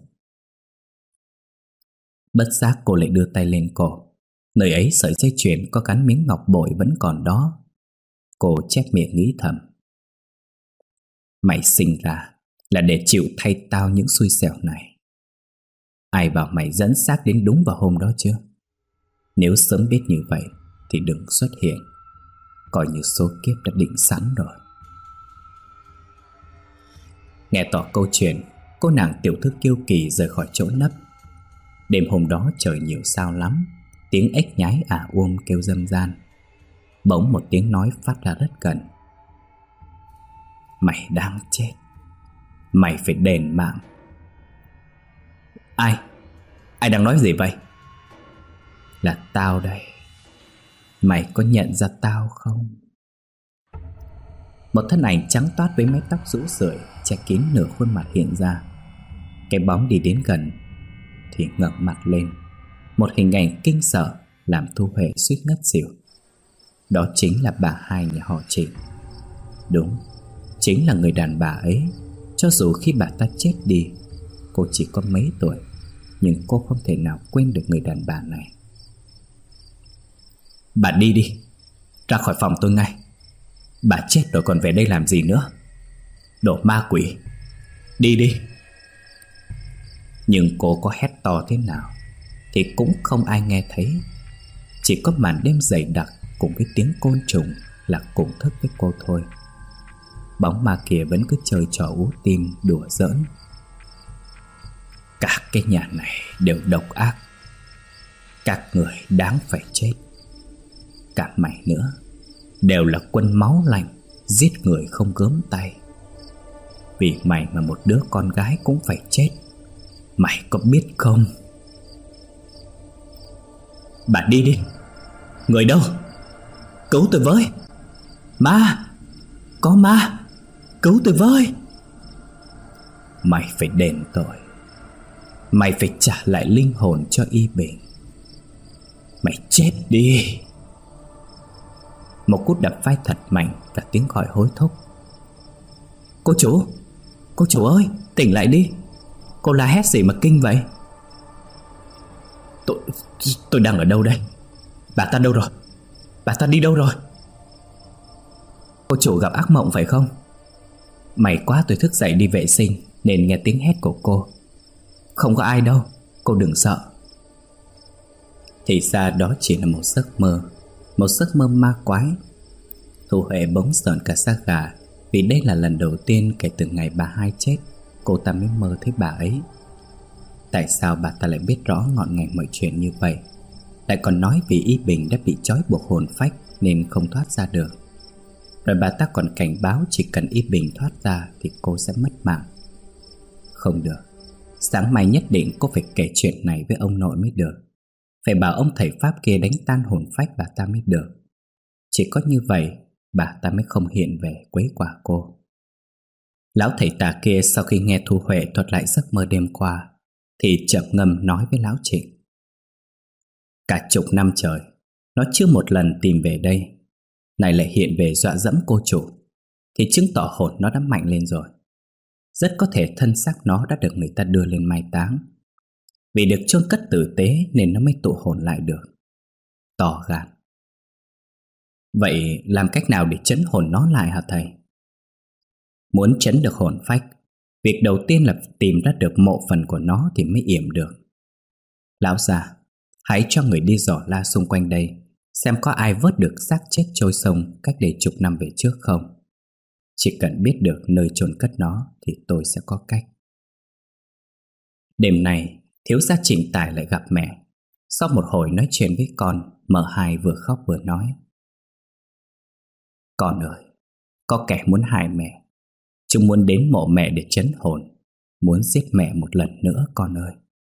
S1: Bất giác cô lại đưa tay lên cổ. Nơi ấy sợi dây chuyền có gắn miếng ngọc bội vẫn còn đó. Cô chép miệng nghĩ thầm. Mày sinh ra là để chịu thay tao những xui xẻo này. Ai bảo mày dẫn xác đến đúng vào hôm đó chứ? Nếu sớm biết như vậy thì đừng xuất hiện, coi như số kiếp đã định sẵn rồi. Nghe tỏ câu chuyện, cô nàng tiểu thư kiêu kỳ rời khỏi chỗ nấp. Đêm hôm đó trời nhiều sao lắm, tiếng ếch nhái ả uôm kêu râm ran. Bỗng một tiếng nói phát ra rất gần. Mày đang chết, mày phải đền mạng. Ai? Ai đang nói gì vậy? Là tao đây. Mày có nhận ra tao không? Một thân ảnh trắng toát với mái tóc rũ rượi che kín nửa khuôn mặt hiện ra. Cái bóng đi đến gần thì ngẩng mặt lên. Một hình ảnh kinh sợ làm Thu Huệ suýt ngất xỉu. Đó chính là bà hai nhà họ Trịnh. Đúng, chính là người đàn bà ấy. Cho dù khi bà ta chết đi, cô chỉ có mấy tuổi, nhưng cô không thể nào quên được người đàn bà này. Bà đi đi, ra khỏi phòng tôi ngay. Bà chết rồi còn về đây làm gì nữa? Đồ ma quỷ, đi đi. Nhưng cô có hét to thế nào thì cũng không ai nghe thấy. Chỉ có màn đêm dày đặc cùng với tiếng côn trùng là cùng thức với cô thôi. Bóng ma kia vẫn cứ chơi trò ú tim đùa giỡn. Cả cái nhà này đều độc ác. Các người đáng phải chết. Cả mày nữa, đều là quân máu lạnh, giết người không gớm tay. Vì mày mà một đứa con gái cũng phải chết. Mày có biết không? Bà đi đi. Người đâu? Cứu tôi với. Ma, có ma, cứu tôi với. Mày phải đền tội. Mày phải trả lại linh hồn cho Y Bình. Mày chết đi. Một cú đập vai thật mạnh và tiếng gọi hối thúc. Cô chủ, cô chủ ơi, tỉnh lại đi. Cô la hét gì mà kinh vậy? Tôi, tôi đang ở đâu đây? Bà ta đâu rồi? Bà ta đi đâu rồi? Cô chủ gặp ác mộng phải không? May quá tôi thức dậy đi vệ sinh nên nghe tiếng hét của cô. Không có ai đâu, cô đừng sợ. Thì ra đó chỉ là một giấc mơ. Một giấc mơ ma quái. Thu Huệ bỗng sợn cả da gà. Vì đây là lần đầu tiên kể từ ngày bà hai chết cô ta mới mơ thấy bà ấy. Tại sao bà ta lại biết rõ ngọn ngành mọi chuyện như vậy? Lại còn nói vì Y Bình đã bị trói buộc hồn phách nên không thoát ra được. Rồi bà ta còn cảnh báo chỉ cần Y Bình thoát ra thì cô sẽ mất mạng. Không được, sáng mai nhất định cô phải kể chuyện này với ông nội mới được. Phải bảo ông thầy Pháp kia đánh tan hồn phách bà ta mới được. Chỉ có như vậy bà ta mới không hiện về quấy quả cô. Lão thầy tà kia sau khi nghe Thu Huệ thuật lại giấc mơ đêm qua thì trầm ngâm nói với lão Trịnh. Cả chục năm trời nó chưa một lần tìm về đây, này lại hiện về dọa dẫm cô chủ, thì chứng tỏ hồn nó đã mạnh lên rồi. Rất có thể thân xác nó đã được người ta đưa lên mai táng. Vì được chôn cất tử tế nên nó mới tụ hồn lại được. To gan. Vậy làm cách nào để trấn hồn nó lại hả thầy? Muốn trấn được hồn phách, việc đầu tiên là tìm ra được mộ phần của nó thì mới yểm được. Lão già, hãy cho người đi dò la xung quanh đây, xem có ai vớt được xác chết trôi sông cách đây chục năm về trước không. Chỉ cần biết được nơi chôn cất nó thì tôi sẽ có cách. Đêm nay thiếu gia Trịnh Tài lại gặp mẹ. Sau một hồi nói chuyện với con, mợ hai vừa khóc vừa nói. Con ơi, có kẻ muốn hại mẹ. Chúng muốn đến mộ mẹ để trấn hồn, muốn giết mẹ một lần nữa con ơi.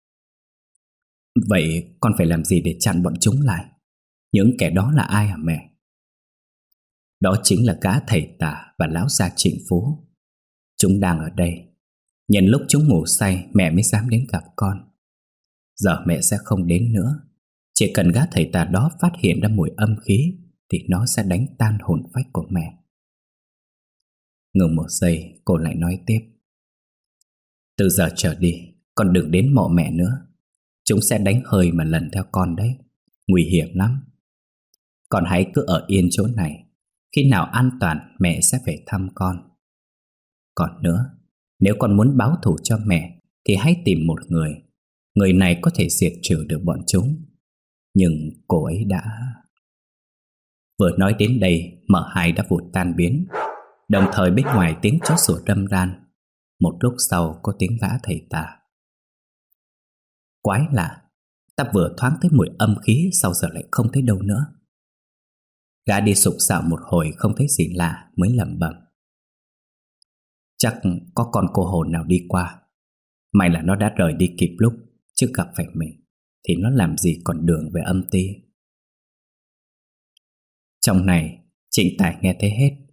S1: Vậy con phải làm gì để chặn bọn chúng lại? Những kẻ đó là ai hả mẹ? Đó chính là gã thầy tà và lão già Trịnh Phú. Chúng đang ở đây. Nhân lúc chúng ngủ say mẹ mới dám đến gặp con. Giờ mẹ sẽ không đến nữa. Chỉ cần gã thầy tà đó phát hiện ra mùi âm khí thì nó sẽ đánh tan hồn phách của mẹ. Ngừng một giây, cô lại nói tiếp. Từ giờ trở đi con đừng đến mộ mẹ nữa. Chúng sẽ đánh hơi mà lần theo con đấy. Nguy hiểm lắm. Con hãy cứ ở yên chỗ này. Khi nào an toàn mẹ sẽ về thăm con. Còn nữa, nếu con muốn báo thù cho mẹ thì hãy tìm một người. Người này có thể diệt trừ được bọn chúng. Nhưng cô ấy đã... Vừa nói đến đây, mợ hai đã vụt tan biến. Đồng thời bên ngoài tiếng chó sủa râm ran. Một lúc sau có tiếng gã thầy tà. Quái lạ, ta vừa thoáng thấy mùi âm khí, sau giờ lại không thấy đâu nữa. Gã đi sục sạo một hồi không thấy gì lạ mới lẩm bẩm. Chắc có con cô hồn nào đi qua. May là nó đã rời đi kịp lúc, chứ gặp phải mình thì nó làm gì còn đường về âm ti. Trong này Trịnh Tài nghe thấy hết.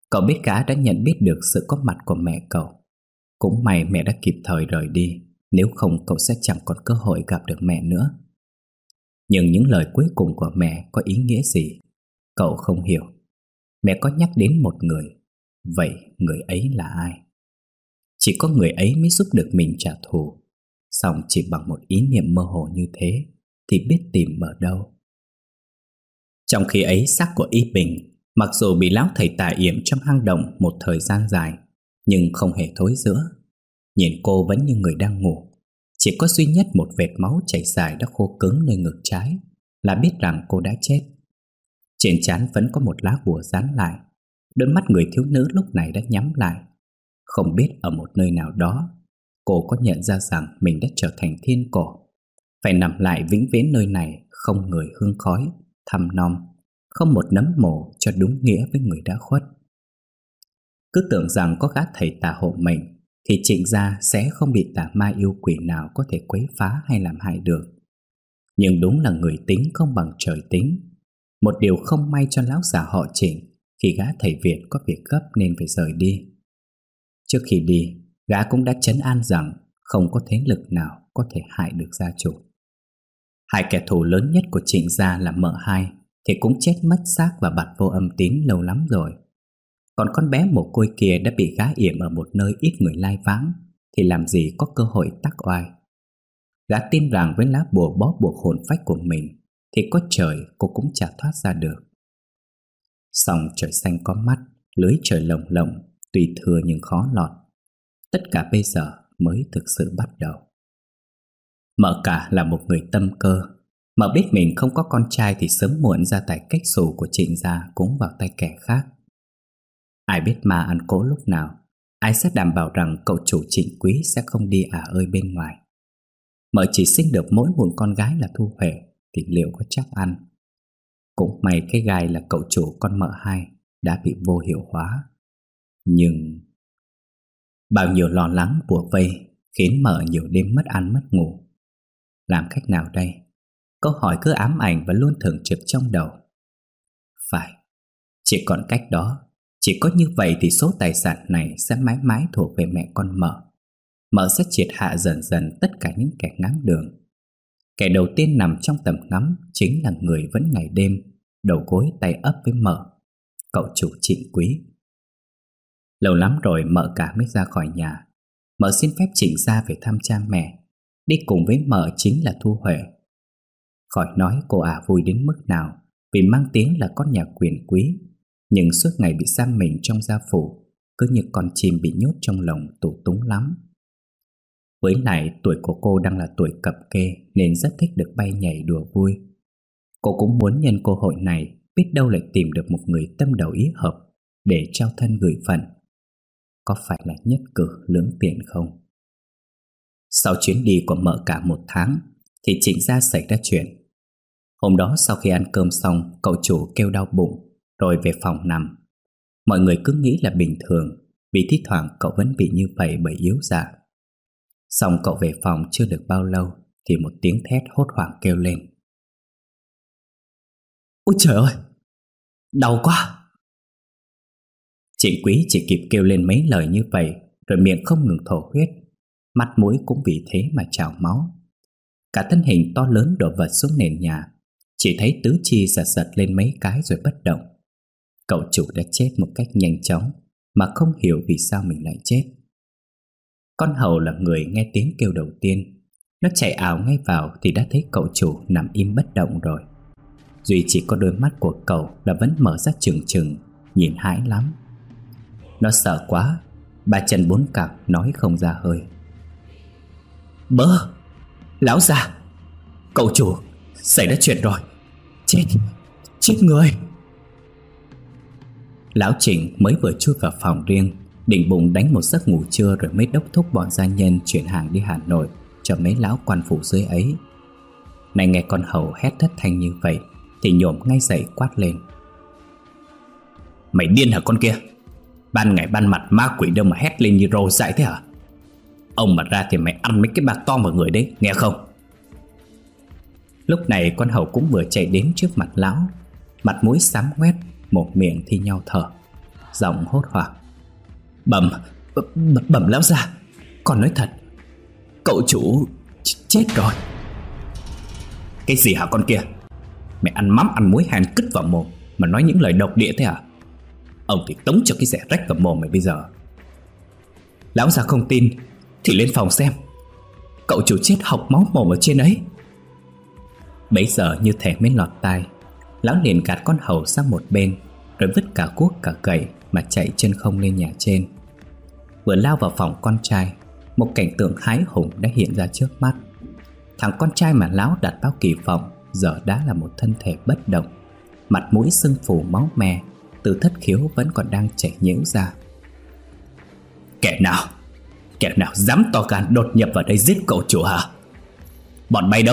S1: Cậu biết gã đã nhận biết được sự có mặt của mẹ cậu. Cũng may mẹ đã kịp thời rời đi, nếu không cậu sẽ chẳng còn cơ hội gặp được mẹ nữa. Nhưng những lời cuối cùng của mẹ có ý nghĩa gì, cậu không hiểu. Mẹ có nhắc đến một người. Vậy người ấy là ai? Chỉ có người ấy mới giúp được mình trả thù. Song chỉ bằng một ý niệm mơ hồ như thế thì biết tìm ở đâu. Trong khi ấy, xác của Y Bình mặc dù bị lão thầy tà yểm trong hang động một thời gian dài, nhưng không hề thối rữa. Nhìn cô vẫn như người đang ngủ. Chỉ có duy nhất một vệt máu chảy dài đã khô cứng nơi ngực trái là biết rằng cô đã chết. Trên trán vẫn có một lá bùa dán lại. Đôi mắt người thiếu nữ lúc này đã nhắm lại. Không biết ở một nơi nào đó, cô có nhận ra rằng mình đã trở thành thiên cổ, phải nằm lại vĩnh viễn nơi này, không người hương khói, thăm nom, không một nấm mồ cho đúng nghĩa với người đã khuất. Cứ tưởng rằng có gã thầy tà hộ mệnh thì Trịnh gia sẽ không bị tà ma yêu quỷ nào có thể quấy phá hay làm hại được. Nhưng đúng là người tính không bằng trời tính. Một điều không may cho lão già họ Trịnh khi gã thầy Việt có việc gấp nên phải rời đi. Trước khi đi, gã cũng đã trấn an rằng không có thế lực nào có thể hại được gia chủ. Hai kẻ thù lớn nhất của Trịnh gia là mợ hai thì cũng chết mất xác và bạt vô âm tín lâu lắm rồi. Còn con bé mồ côi kia đã bị gã yểm ở một nơi ít người lai vãng thì làm gì có cơ hội tác oai. Gã tin rằng với lá bùa bó buộc hồn phách của mình thì có trời cô cũng chả thoát ra được. Song trời xanh có mắt, lưới trời lồng lộng, tuy thừa nhưng khó lọt. Tất cả bây giờ mới thực sự bắt đầu. Mợ cả là một người tâm cơ. Mợ biết mình không có con trai thì sớm muộn gia tài cách xù của Trịnh gia cũng vào tay kẻ khác. Ai biết ma ăn cỗ lúc nào, ai sẽ đảm bảo rằng cậu chủ Trịnh Quý sẽ không đi ả ơi bên ngoài. Mợ chỉ sinh được mỗi một con gái là Thu Huệ thì liệu có chắc ăn. Cũng may cái gai là cậu chủ con mợ hai đã bị vô hiệu hóa. Nhưng bao nhiêu lo lắng bủa vây khiến mợ nhiều đêm mất ăn mất ngủ. Làm cách nào đây? Câu hỏi cứ ám ảnh và luôn thường trực trong đầu. Phải, chỉ còn cách đó. Chỉ có như vậy thì số tài sản này sẽ mãi mãi thuộc về mẹ con mợ. Mợ sẽ triệt hạ dần dần tất cả những kẻ ngáng đường. Kẻ đầu tiên nằm trong tầm ngắm chính là người vẫn ngày đêm đầu gối tay ấp với mợ, cậu chủ Trịnh Quý. Lâu lắm rồi mợ cả mới ra khỏi nhà. Mợ xin phép Trịnh gia về thăm cha mẹ. Đi cùng với mợ chính là Thu Huệ. Khỏi nói cô ả vui đến mức nào vì mang tiếng là con nhà quyền quý, nhưng suốt ngày bị giam mình trong gia phủ, cứ như con chim bị nhốt trong lồng tù túng lắm. Với lại tuổi của cô đang là tuổi cập kê nên rất thích được bay nhảy đùa vui. Cô cũng muốn nhân cơ hội này biết đâu lại tìm được một người tâm đầu ý hợp để trao thân gửi phận. Có phải là nhất cử lưỡng tiện không? Sau chuyến đi của mợ cả một tháng thì Trịnh gia xảy ra chuyện. Hôm đó sau khi ăn cơm xong, cậu chủ kêu đau bụng rồi về phòng nằm. Mọi người cứ nghĩ là bình thường vì thi thoảng cậu vẫn bị như vậy bởi yếu dạ. Xong cậu về phòng chưa được bao lâu thì một tiếng thét hốt hoảng kêu lên. Ôi trời ơi, đau quá! Trịnh Quý chỉ kịp kêu lên mấy lời như vậy rồi miệng không ngừng thổ huyết, mắt mũi cũng vì thế mà trào máu. Cả thân hình to lớn đổ vật xuống nền nhà, chỉ thấy tứ chi giật giật lên mấy cái rồi bất động. Cậu chủ đã chết một cách nhanh chóng mà không hiểu vì sao mình lại chết. Con hầu là người nghe tiếng kêu đầu tiên. Nó chạy ảo ngay vào thì đã thấy cậu chủ nằm im bất động rồi. Duy chỉ có đôi mắt của cậu là vẫn mở ra trừng trừng, nhìn hãi lắm. Nó sợ quá, ba chân bốn cẳng nói không ra hơi. Bơ, lão già, cậu chủ, xảy ra chuyện rồi. Chết, chết người. Lão Trịnh mới vừa chui vào phòng riêng, định bụng đánh một giấc ngủ trưa rồi mới đốc thúc bọn gia nhân chuyển hàng đi Hà Nội cho mấy lão quan phủ dưới ấy. Này nghe con hầu hét thất thanh như vậy thì nhổm ngay dậy quát lên. Mày điên hả con kia? Ban ngày ban mặt ma quỷ đâu mà hét lên như rồ dại thế hả? Ông mà ra thì mày ăn mấy cái bạc to vào người đấy, nghe không? Lúc này con hầu cũng vừa chạy đến trước mặt lão, mặt mũi xám ngoét, một miệng thi nhau thở. giọng hốt hoảng. Bẩm, bẩm, bẩm lão gia, con nói thật, cậu chủ ch chết rồi. Cái gì hả con kia? Mày ăn mắm ăn muối hàn cứt vào mồm mà nói những lời độc địa thế à? Ông thì tống cho cái rẻ rách vào mồm mày bây giờ. Lão già không tin thì lên phòng xem. Cậu chủ chết hộc máu mồm ở trên ấy. Bấy giờ như thể mới lọt tai, lão liền gạt con hầu sang một bên, rồi vứt cả cuốc cả gậy mà chạy chân không lên nhà trên. Vừa lao vào phòng con trai, một cảnh tượng hãi hùng đã hiện ra trước mắt. Thằng con trai mà lão đặt bao kỳ vọng giờ đã là một thân thể bất động, mặt mũi sưng phù máu me, từ thất khiếu vẫn còn đang chảy nhễu ra. Kẻ nào, kẻ nào dám to gan đột nhập vào đây giết cậu chủ hả? Bọn bay đâu?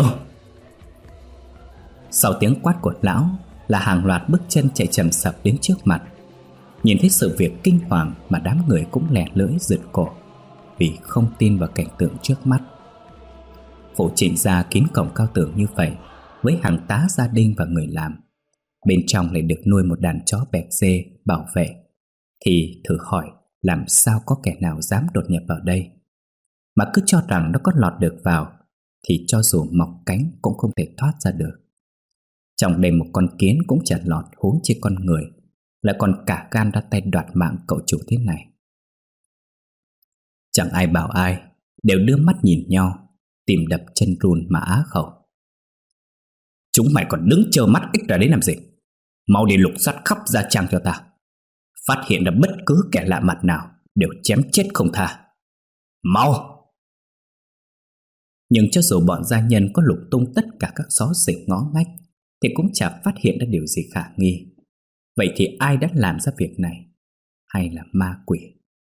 S1: Sau tiếng quát của lão là hàng loạt bước chân chạy chậm sập đến trước mặt. Nhìn thấy sự việc kinh hoàng mà đám người cũng lẻ lưỡi rụt cổ, vì không tin vào cảnh tượng trước mắt. Phủ Trịnh gia kín cổng cao tường như vậy, với hàng tá gia đình và người làm, bên trong lại được nuôi một đàn chó bẹt dê bảo vệ, thì thử hỏi làm sao có kẻ nào dám đột nhập vào đây. Mà cứ cho rằng nó có lọt được vào thì cho dù mọc cánh cũng không thể thoát ra được. Trong đây một con kiến cũng chẳng lọt, huống chi con người, lại còn cả gan ra tay đoạt mạng cậu chủ thế này. Chẳng ai bảo ai, đều đưa mắt nhìn nhau, tìm đập chân run mà á khẩu. Chúng mày còn đứng trơ mắt ích ra đấy làm gì? Mau đi lục soát khắp gia trang cho ta. Phát hiện ra bất cứ kẻ lạ mặt nào đều chém chết không tha. Mau! Nhưng cho dù bọn gia nhân có lục tung tất cả các xó xỉnh ngõ ngách thì cũng chả phát hiện ra điều gì khả nghi. Vậy thì ai đã làm ra việc này? Hay là ma quỷ?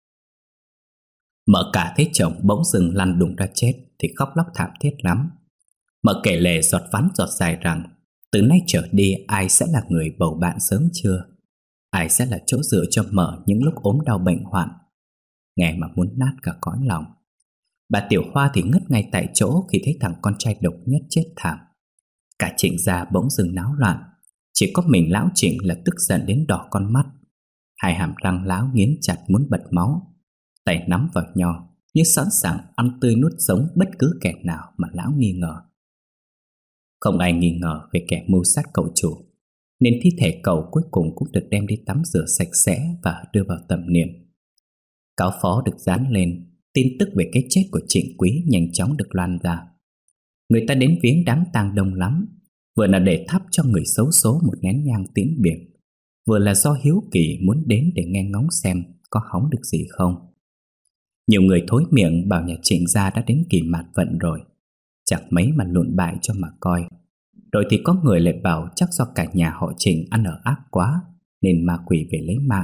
S1: Mợ cả thấy chồng bỗng dưng lăn đùng ra chết thì khóc lóc thảm thiết lắm. Mợ kể lể giọt vắn giọt dài rằng từ nay trở đi ai sẽ là người bầu bạn sớm trưa, ai sẽ là chỗ dựa cho mợ những lúc ốm đau bệnh hoạn. Nghe mà muốn nát cả cõi lòng. Bà Tiểu Hoa thì ngất ngay tại chỗ khi thấy thằng con trai độc nhất chết thảm. Cả Trịnh gia bỗng dưng náo loạn. Chỉ có mình lão Trịnh là tức giận đến đỏ con mắt. Hai hàm răng lão nghiến chặt muốn bật máu, tay nắm vào nhau như sẵn sàng ăn tươi nuốt sống bất cứ kẻ nào mà lão nghi ngờ. Không ai nghi ngờ về kẻ mưu sát cậu chủ, nên thi thể cậu cuối cùng cũng được đem đi tắm rửa sạch sẽ và đưa vào tẩm niệm. Cáo phó được dán lên, tin tức về cái chết của Trịnh Quý nhanh chóng được loan ra. Người ta đến viếng đám tang đông lắm, vừa là để thắp cho người xấu số một nén nhang tiễn biệt, vừa là do hiếu kỳ muốn đến để nghe ngóng xem có hóng được gì không. Nhiều người thối miệng bảo nhà Trịnh gia đã đến kỳ mạt vận rồi, chẳng mấy mà lụn bại cho mà coi. Rồi thì có người lại bảo chắc do cả nhà họ Trịnh ăn ở ác quá nên ma quỷ về lấy mạng.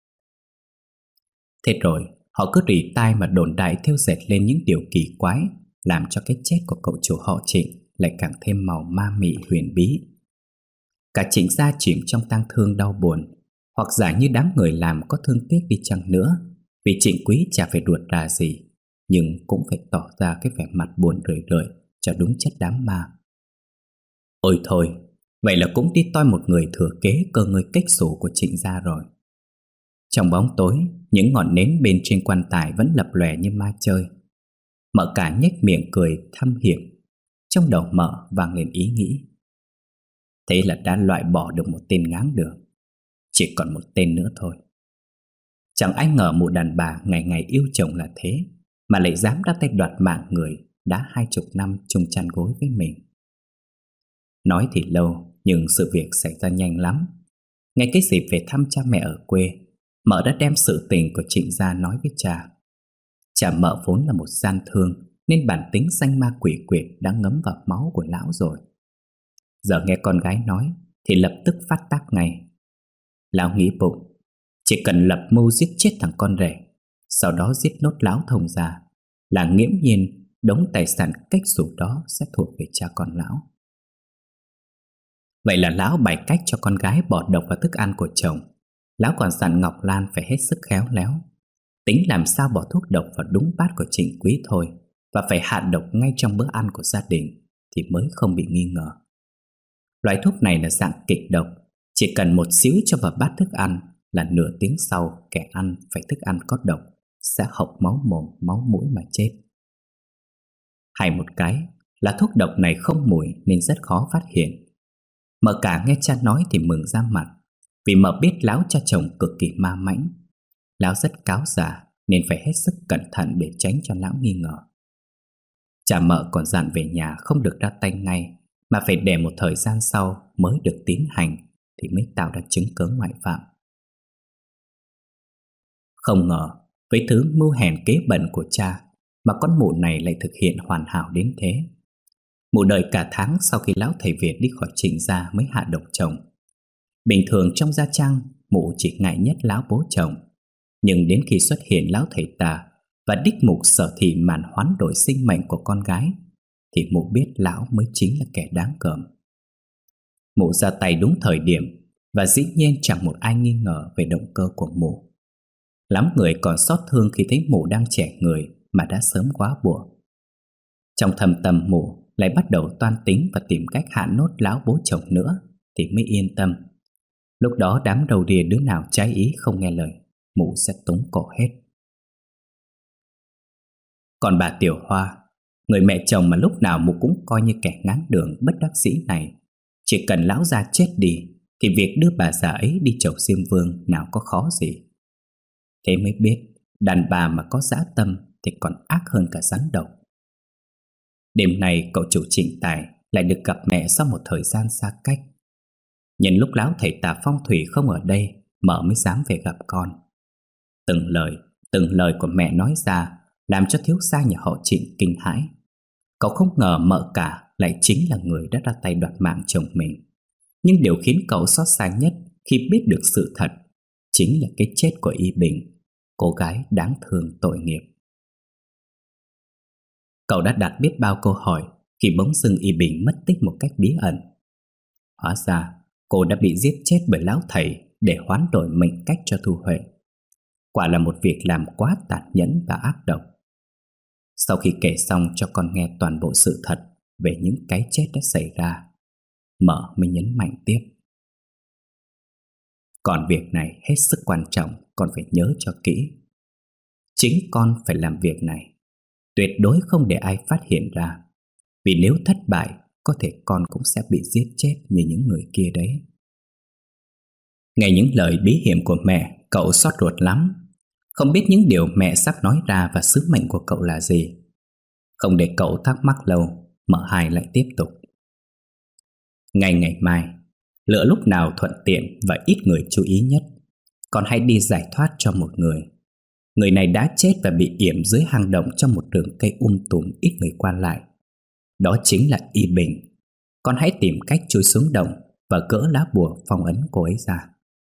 S1: Thế rồi họ cứ rỉ tai mà đồn đại thêu dệt lên những điều kỳ quái, làm cho cái chết của cậu chủ họ Trịnh lại càng thêm màu ma mị huyền bí. Cả Trịnh gia chìm trong tang thương đau buồn, hoặc giả như đám người làm có thương tiếc đi chăng nữa, vì Trịnh Quý chả phải ruột rà gì, nhưng cũng phải tỏ ra cái vẻ mặt buồn rười rượi cho đúng chất đám ma. Ôi thôi, vậy là cũng đi toi một người thừa kế cơ ngơi cách xù của Trịnh gia rồi. Trong bóng tối, những ngọn nến bên trên quan tài vẫn lập lòe như ma chơi. Mợ cả nhếch miệng cười thâm hiểm. Trong đầu mợ vang lên ý nghĩ. Thế là đã loại bỏ được một tên ngáng đường, chỉ còn một tên nữa thôi. Chẳng ai ngờ mụ đàn bà ngày ngày yêu chồng là thế, mà lại dám ra tay đoạt mạng người đã hai chục năm chung chăn gối với mình. Nói thì lâu, nhưng sự việc xảy ra nhanh lắm. Ngay cái dịp về thăm cha mẹ ở quê, mợ đã đem sự tình của Trịnh gia nói với cha. Cha mợ vốn là một gian thương, nên bản tính danh ma quỷ quyệt đã ngấm vào máu của lão rồi. Giờ nghe con gái nói thì lập tức phát tác ngay. Lão nghĩ bụng, chỉ cần lập mưu giết chết thằng con rể, sau đó giết nốt lão thông gia, là nghiễm nhiên đống tài sản cách xù đó sẽ thuộc về cha con lão. Vậy là lão bày cách cho con gái bỏ độc vào thức ăn của chồng. Lão còn dặn Ngọc Lan phải hết sức khéo léo, tính làm sao bỏ thuốc độc vào đúng bát của Trịnh Quý thôi, và phải hạ độc ngay trong bữa ăn của gia đình thì mới không bị nghi ngờ. Loại thuốc này là dạng kịch độc, chỉ cần một xíu cho vào bát thức ăn là nửa tiếng sau kẻ ăn phải thức ăn có độc sẽ hộc máu mồm máu mũi mà chết. Hay một cái là thuốc độc này không mùi nên rất khó phát hiện. Mợ cả nghe cha nói thì mừng ra mặt, vì mợ biết lão cha chồng cực kỳ ma mãnh. Lão rất cáo già nên phải hết sức cẩn thận để tránh cho lão nghi ngờ. Cha mợ còn dặn về nhà không được ra tay ngay, mà phải để một thời gian sau mới được tiến hành thì mới tạo ra chứng cớ ngoại phạm. Không ngờ với thứ mưu hèn kế bẩn của cha mà con mụ này lại thực hiện hoàn hảo đến thế. Mụ đợi cả tháng sau khi lão thầy Việt đi khỏi Trịnh gia mới hạ độc chồng. Bình thường trong gia trang, mụ chỉ ngại nhất lão bố chồng, nhưng đến khi xuất hiện lão thầy tà và đích mục sở thị màn hoán đổi sinh mệnh của con gái thì mụ biết lão mới chính là kẻ đáng gờm. Mụ ra tay đúng thời điểm và dĩ nhiên chẳng một ai nghi ngờ về động cơ của mụ. Lắm người còn xót thương khi thấy mụ đang trẻ người mà đã sớm quá bùa. Trong thâm tâm mụ lại bắt đầu toan tính và tìm cách hạ nốt lão bố chồng nữa thì mới yên tâm. Lúc đó đám đầu đìa đứa nào trái ý không nghe lời, mụ sẽ tống cổ hết. Còn bà Tiểu Hoa, người mẹ chồng mà lúc nào mụ cũng coi như kẻ ngáng đường bất đắc dĩ này, chỉ cần lão già chết đi thì việc đưa bà già ấy đi chầu Diêm Vương nào có khó gì. Thế mới biết đàn bà mà có dã tâm thì còn ác hơn cả rắn độc. Đêm nay cậu chủ Trịnh Tài lại được gặp mẹ sau một thời gian xa cách. Nhân lúc lão thầy tà phong thủy không ở đây, mợ mới dám về gặp con. Từng lời, từng lời của mẹ nói ra làm cho thiếu gia nhà họ Trịnh kinh hãi. Cậu không ngờ mợ cả lại chính là người đã ra tay đoạt mạng chồng mình. Nhưng điều khiến cậu xót xa nhất khi biết được sự thật chính là cái chết của Y Bình, cô gái đáng thương tội nghiệp. Cậu đã đặt biết bao câu hỏi khi bỗng dưng Y Bình mất tích một cách bí ẩn. Hóa ra cô đã bị giết chết bởi lão thầy để hoán đổi mệnh cách cho Thu Huệ. Quả là một việc làm quá tàn nhẫn và ác độc. Sau khi kể xong cho con nghe toàn bộ sự thật về những cái chết đã xảy ra, mợ mới nhấn mạnh tiếp. Còn việc này hết sức quan trọng, con phải nhớ cho kỹ. Chính con phải làm việc này, tuyệt đối không để ai phát hiện ra, vì nếu thất bại có thể con cũng sẽ bị giết chết như những người kia đấy. Nghe những lời bí hiểm của mẹ, cậu xót ruột lắm. Không biết những điều mẹ sắp nói ra và sứ mệnh của cậu là gì. Không để cậu thắc mắc lâu, mợ hai lại tiếp tục. Ngày ngày mai, lựa lúc nào thuận tiện và ít người chú ý nhất, con hãy đi giải thoát cho một người. Người này đã chết và bị yểm dưới hang động trong một rừng cây um tùm ít người qua lại. Đó chính là Y Bình. Con hãy tìm cách chui xuống động và gỡ lá bùa phong ấn cô ấy ra.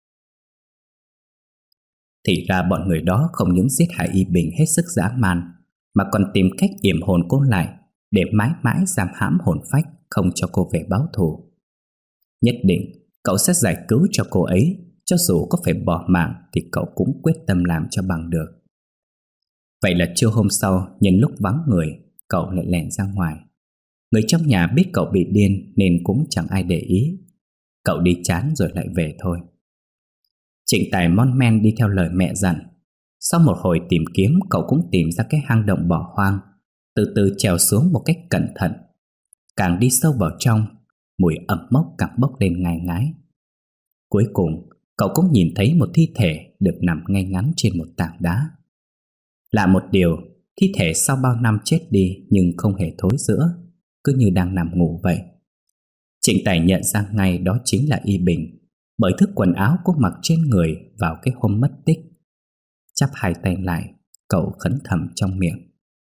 S1: Thì ra bọn người đó không những giết hại Y Bình hết sức dã man, mà còn tìm cách yểm hồn cô lại để mãi mãi giam hãm hồn phách, không cho cô về báo thù. Nhất định cậu sẽ giải cứu cho cô ấy, cho dù có phải bỏ mạng thì cậu cũng quyết tâm làm cho bằng được. Vậy là trưa hôm sau, nhân lúc vắng người, cậu lại lẻn ra ngoài. Người trong nhà biết cậu bị điên nên cũng chẳng ai để ý. Cậu đi chán rồi lại về thôi. Trịnh Tài mon men đi theo lời mẹ dặn. Sau một hồi tìm kiếm, cậu cũng tìm ra cái hang động bỏ hoang, từ từ trèo xuống một cách cẩn thận. Càng đi sâu vào trong, mùi ẩm mốc càng bốc lên ngai ngái. Cuối cùng, cậu cũng nhìn thấy một thi thể được nằm ngay ngắn trên một tảng đá. Lạ một điều, thi thể sau bao năm chết đi nhưng không hề thối rữa, cứ như đang nằm ngủ vậy. Trịnh Tài nhận ra ngay đó chính là Y Bình, bởi thức quần áo cô mặc trên người vào cái hôm mất tích. Chắp hai tay lại, cậu khấn thầm trong miệng.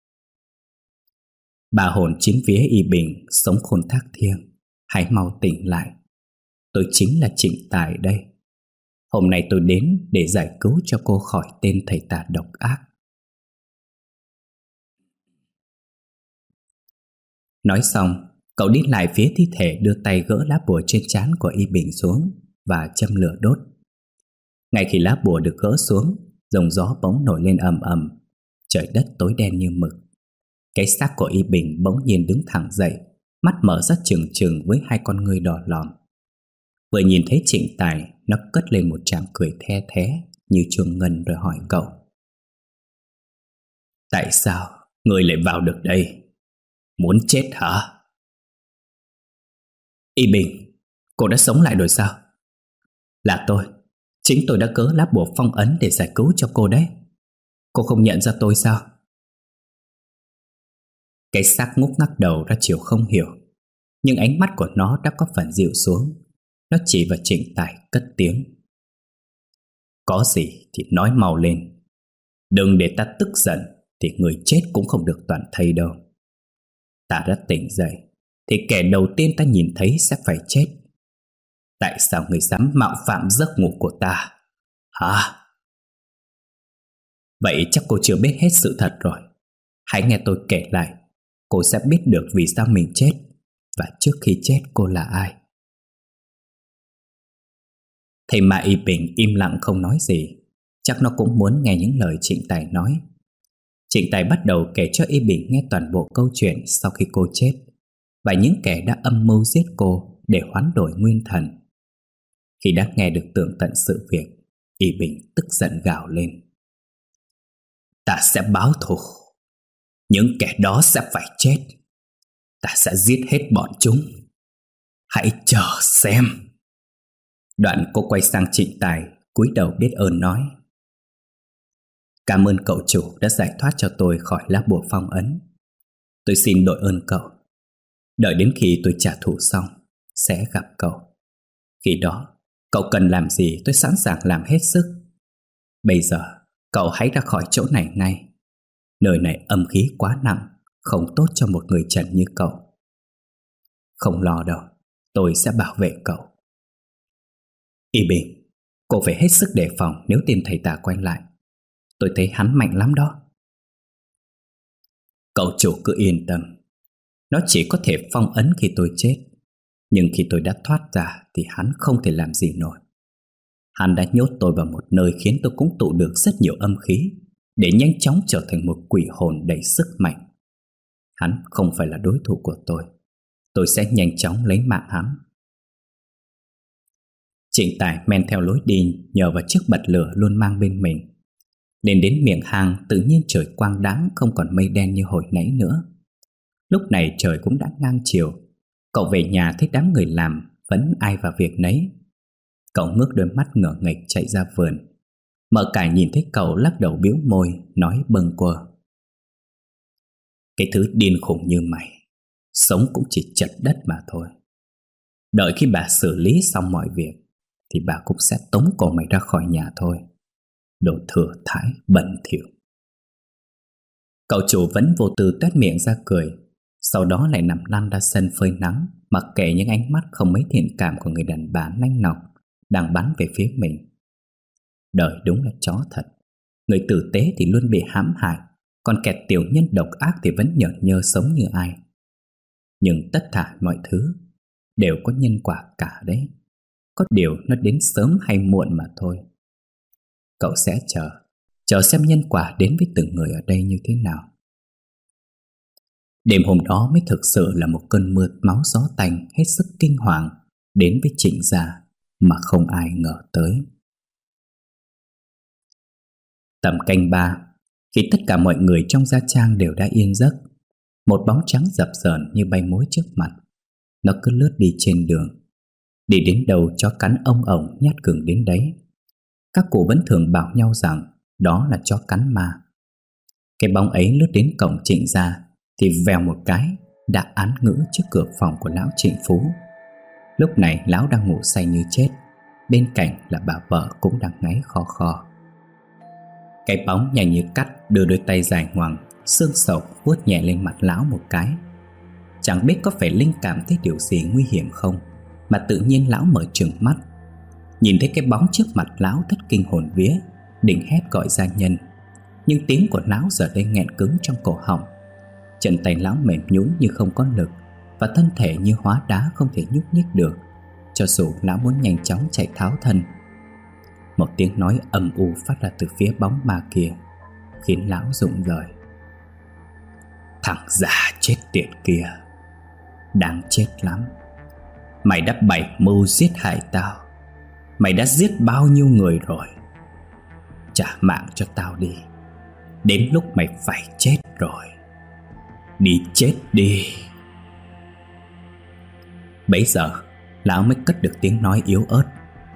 S1: Bà hồn chính vía Y Bình, sống khôn thác thiêng, hãy mau tỉnh lại. Tôi chính là Trịnh Tài đây. Hôm nay tôi đến để giải cứu cho cô khỏi tên thầy tà độc ác. Nói xong, cậu đi lại phía thi thể, đưa tay gỡ lá bùa trên trán của Y Bình xuống và châm lửa đốt. Ngay khi lá bùa được gỡ xuống, dòng gió bỗng nổi lên ầm ầm, trời đất tối đen như mực. Cái xác của Y Bình bỗng nhiên đứng thẳng dậy, mắt mở ra trừng trừng với hai con ngươi đỏ lòm. Vừa nhìn thấy Trịnh Tài, nó cất lên một tràng cười the thé như Trương Ngân rồi hỏi cậu: Tại sao người lại vào được đây? Muốn chết hả? Y Bình, cô đã sống lại rồi sao? Là tôi. Chính tôi đã cớ lá bùa phong ấn để giải cứu cho cô đấy. Cô không nhận ra tôi sao? Cái xác ngúc ngắc đầu ra chiều không hiểu, nhưng ánh mắt của nó đã có phần dịu xuống. Nó chỉ vào Trịnh Tài cất tiếng: Có gì thì nói mau lên. Đừng để ta tức giận thì người chết cũng không được toàn thây đâu. Ta đã tỉnh dậy thì kẻ đầu tiên ta nhìn thấy sẽ phải chết. Tại sao người dám mạo phạm giấc ngủ của ta? Hả? Vậy chắc cô chưa biết hết sự thật rồi. Hãy nghe tôi kể lại, cô sẽ biết được vì sao mình chết, và trước khi chết cô là ai. Thầy mà Y Bình im lặng không nói gì. Chắc nó cũng muốn nghe những lời Trịnh Tài nói. Trịnh Tài bắt đầu kể cho Y Bình nghe toàn bộ câu chuyện sau khi cô chết, và những kẻ đã âm mưu giết cô để hoán đổi nguyên thần. Khi đã nghe được tường tận sự việc, Y Bình tức giận gào lên: Ta sẽ báo thù. Những kẻ đó sẽ phải chết. Ta sẽ giết hết bọn chúng. Hãy chờ xem. Đoạn cô quay sang Trịnh Tài, cúi đầu biết ơn nói: Cảm ơn cậu chủ đã giải thoát cho tôi khỏi lá bùa phong ấn. Tôi xin đội ơn cậu. Đợi đến khi tôi trả thù xong sẽ gặp cậu. Khi đó cậu cần làm gì tôi sẵn sàng làm hết sức. Bây giờ cậu hãy ra khỏi chỗ này ngay. Nơi này âm khí quá nặng, không tốt cho một người trần như cậu. Không lo đâu, tôi sẽ bảo vệ cậu. Y Bình, cô phải hết sức đề phòng nếu tìm thầy tà quay lại. Tôi thấy hắn mạnh lắm đó. Cậu chủ cứ yên tâm. Nó chỉ có thể phong ấn khi tôi chết, nhưng khi tôi đã thoát ra thì hắn không thể làm gì nổi. Hắn đã nhốt tôi vào một nơi khiến tôi cũng tụ được rất nhiều âm khí, để nhanh chóng trở thành một quỷ hồn đầy sức mạnh. Hắn không phải là đối thủ của tôi. Tôi sẽ nhanh chóng lấy mạng hắn. Trịnh Tài men theo lối đi nhờ vào chiếc bật lửa luôn mang bên mình. Lên đến miệng hang, tự nhiên trời quang đãng, không còn mây đen như hồi nãy nữa. Lúc này trời cũng đã ngang chiều. Cậu về nhà thấy đám người làm vẫn ai vào việc nấy. Cậu ngước đôi mắt ngỡ nghệch chạy ra vườn. Mợ Cải nhìn thấy cậu lắc đầu biếu môi, nói bâng quơ: Cái thứ điên khùng như mày, sống cũng chỉ chật đất mà thôi. Đợi khi bà xử lý xong mọi việc thì bà cũng sẽ tống cổ mày ra khỏi nhà thôi. Đồ thừa thãi bẩn thỉu. Cậu chủ vẫn vô tư tuét miệng ra cười, sau đó lại nằm lăn ra sân phơi nắng, mặc kệ những ánh mắt không mấy thiện cảm của người đàn bà nanh nọc đang bắn về phía mình. Đời đúng là chó thật. Người tử tế thì luôn bị hãm hại, còn kẻ tiểu nhân độc ác thì vẫn nhởn nhơ sống như ai. Nhưng tất cả mọi thứ đều có nhân quả cả đấy. Có điều nó đến sớm hay muộn mà thôi. Cậu sẽ chờ Chờ xem nhân quả đến với từng người ở đây như thế nào. Đêm hôm đó mới thực sự là một cơn mưa máu gió tanh hết sức kinh hoàng đến với Trịnh gia mà không ai ngờ tới. Tầm canh ba, khi tất cả mọi người trong gia trang đều đã yên giấc, một bóng trắng dập dờn như bay múa trước mặt. Nó cứ lướt đi trên đường. Đi đến đâu chó cắn ông ổng nhát gừng đến đấy. Các cụ vẫn thường bảo nhau rằng đó là chó cắn ma. Cái bóng ấy lướt đến cổng Trịnh gia thì vèo một cái đã án ngữ trước cửa phòng của lão Trịnh Phú. Lúc này lão đang ngủ say như chết. Bên cạnh là bà vợ cũng đang ngáy kho kho. Cái bóng nhanh như cắt đưa đôi tay dài ngoằng xương sầu vuốt nhẹ lên mặt lão một cái. Chẳng biết có phải linh cảm thấy điều gì nguy hiểm không, mà tự nhiên lão mở trừng mắt. Nhìn thấy cái bóng trước mặt lão thất kinh hồn vía, định hét gọi gia nhân, nhưng tiếng của lão giờ đây nghẹn cứng trong cổ họng. Chân tay lão mềm nhũn như không có lực, và thân thể như hóa đá không thể nhúc nhích được, cho dù lão muốn nhanh chóng chạy tháo thân. Một tiếng nói âm u phát ra từ phía bóng ma kia, khiến lão rụng rời: Thằng già chết tiệt kia, đáng chết lắm. Mày đã bày mưu giết hại tao, Mày đã giết bao nhiêu người rồi? Trả mạng cho tao đi. Đến lúc mày phải chết rồi. Đi chết đi. Bấy giờ lão mới cất được tiếng nói yếu ớt.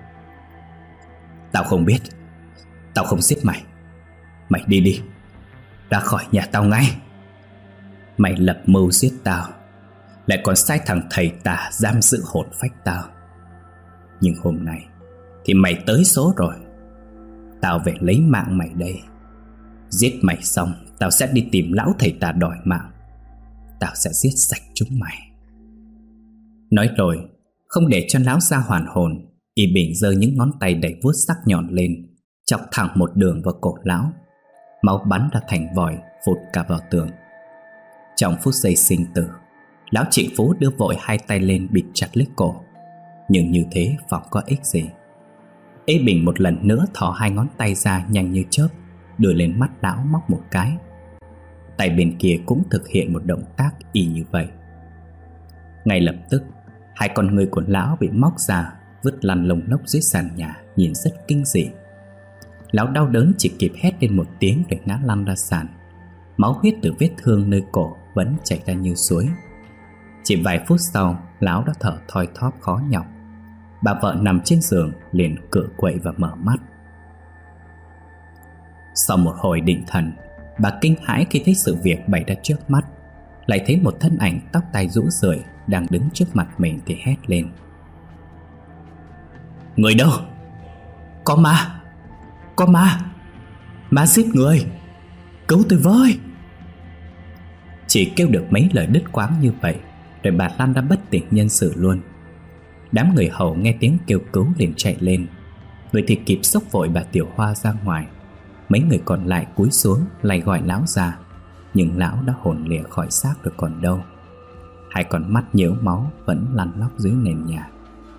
S1: Tao không biết. Tao không giết mày. Mày đi đi. Ra khỏi nhà tao ngay. Mày lập mưu giết tao, lại còn sai thằng thầy tà giam giữ hồn phách tao. Nhưng hôm nay thì mày tới số rồi. Tao về lấy mạng mày đây. Giết mày xong, tao sẽ đi tìm lão thầy tà đòi mạng. Tao sẽ giết sạch chúng mày. Nói rồi, không để cho lão ra hoàn hồn, Y Bình giơ những ngón tay đầy vuốt sắc nhọn lên, chọc thẳng một đường vào cổ lão. Máu bắn ra thành vòi, phụt cả vào tường. Trong phút giây sinh tử, lão Trịnh Phú đưa vội hai tay lên bịt chặt lấy cổ. Nhưng như thế phỏng có ích gì. Y Bình một lần nữa thò hai ngón tay ra nhanh như chớp, đưa lên mắt lão móc một cái. Tay bên kia cũng thực hiện một động tác y như vậy. Ngay lập tức, hai con ngươi của lão bị móc ra, vứt lăn lông lốc dưới sàn nhà, nhìn rất kinh dị. Lão đau đớn chỉ kịp hét lên một tiếng để ngã lăn ra sàn. Máu huyết từ vết thương nơi cổ vẫn chảy ra như suối. Chỉ vài phút sau, lão đã thở thoi thóp khó nhọc. Bà vợ nằm trên giường liền cựa quậy và mở mắt. Sau một hồi định thần, bà kinh hãi khi thấy sự việc bày ra trước mắt. Lại thấy một thân ảnh tóc tai rũ rượi đang đứng trước mặt mình thì hét lên. Người đâu? Có ma! Có ma! Ma giết người! Cứu tôi với! Chỉ kêu được mấy lời đứt quãng như vậy, rồi bà Lan đã bất tỉnh nhân sự luôn. Đám người hầu nghe tiếng kêu cứu liền chạy lên. Người thì kịp xốc vội bà Tiểu Hoa ra ngoài. Mấy người còn lại cúi xuống lại gọi lão ra. Nhưng lão đã hồn lìa khỏi xác rồi còn đâu. Hai con mắt nhiễu máu vẫn lăn lóc dưới nền nhà.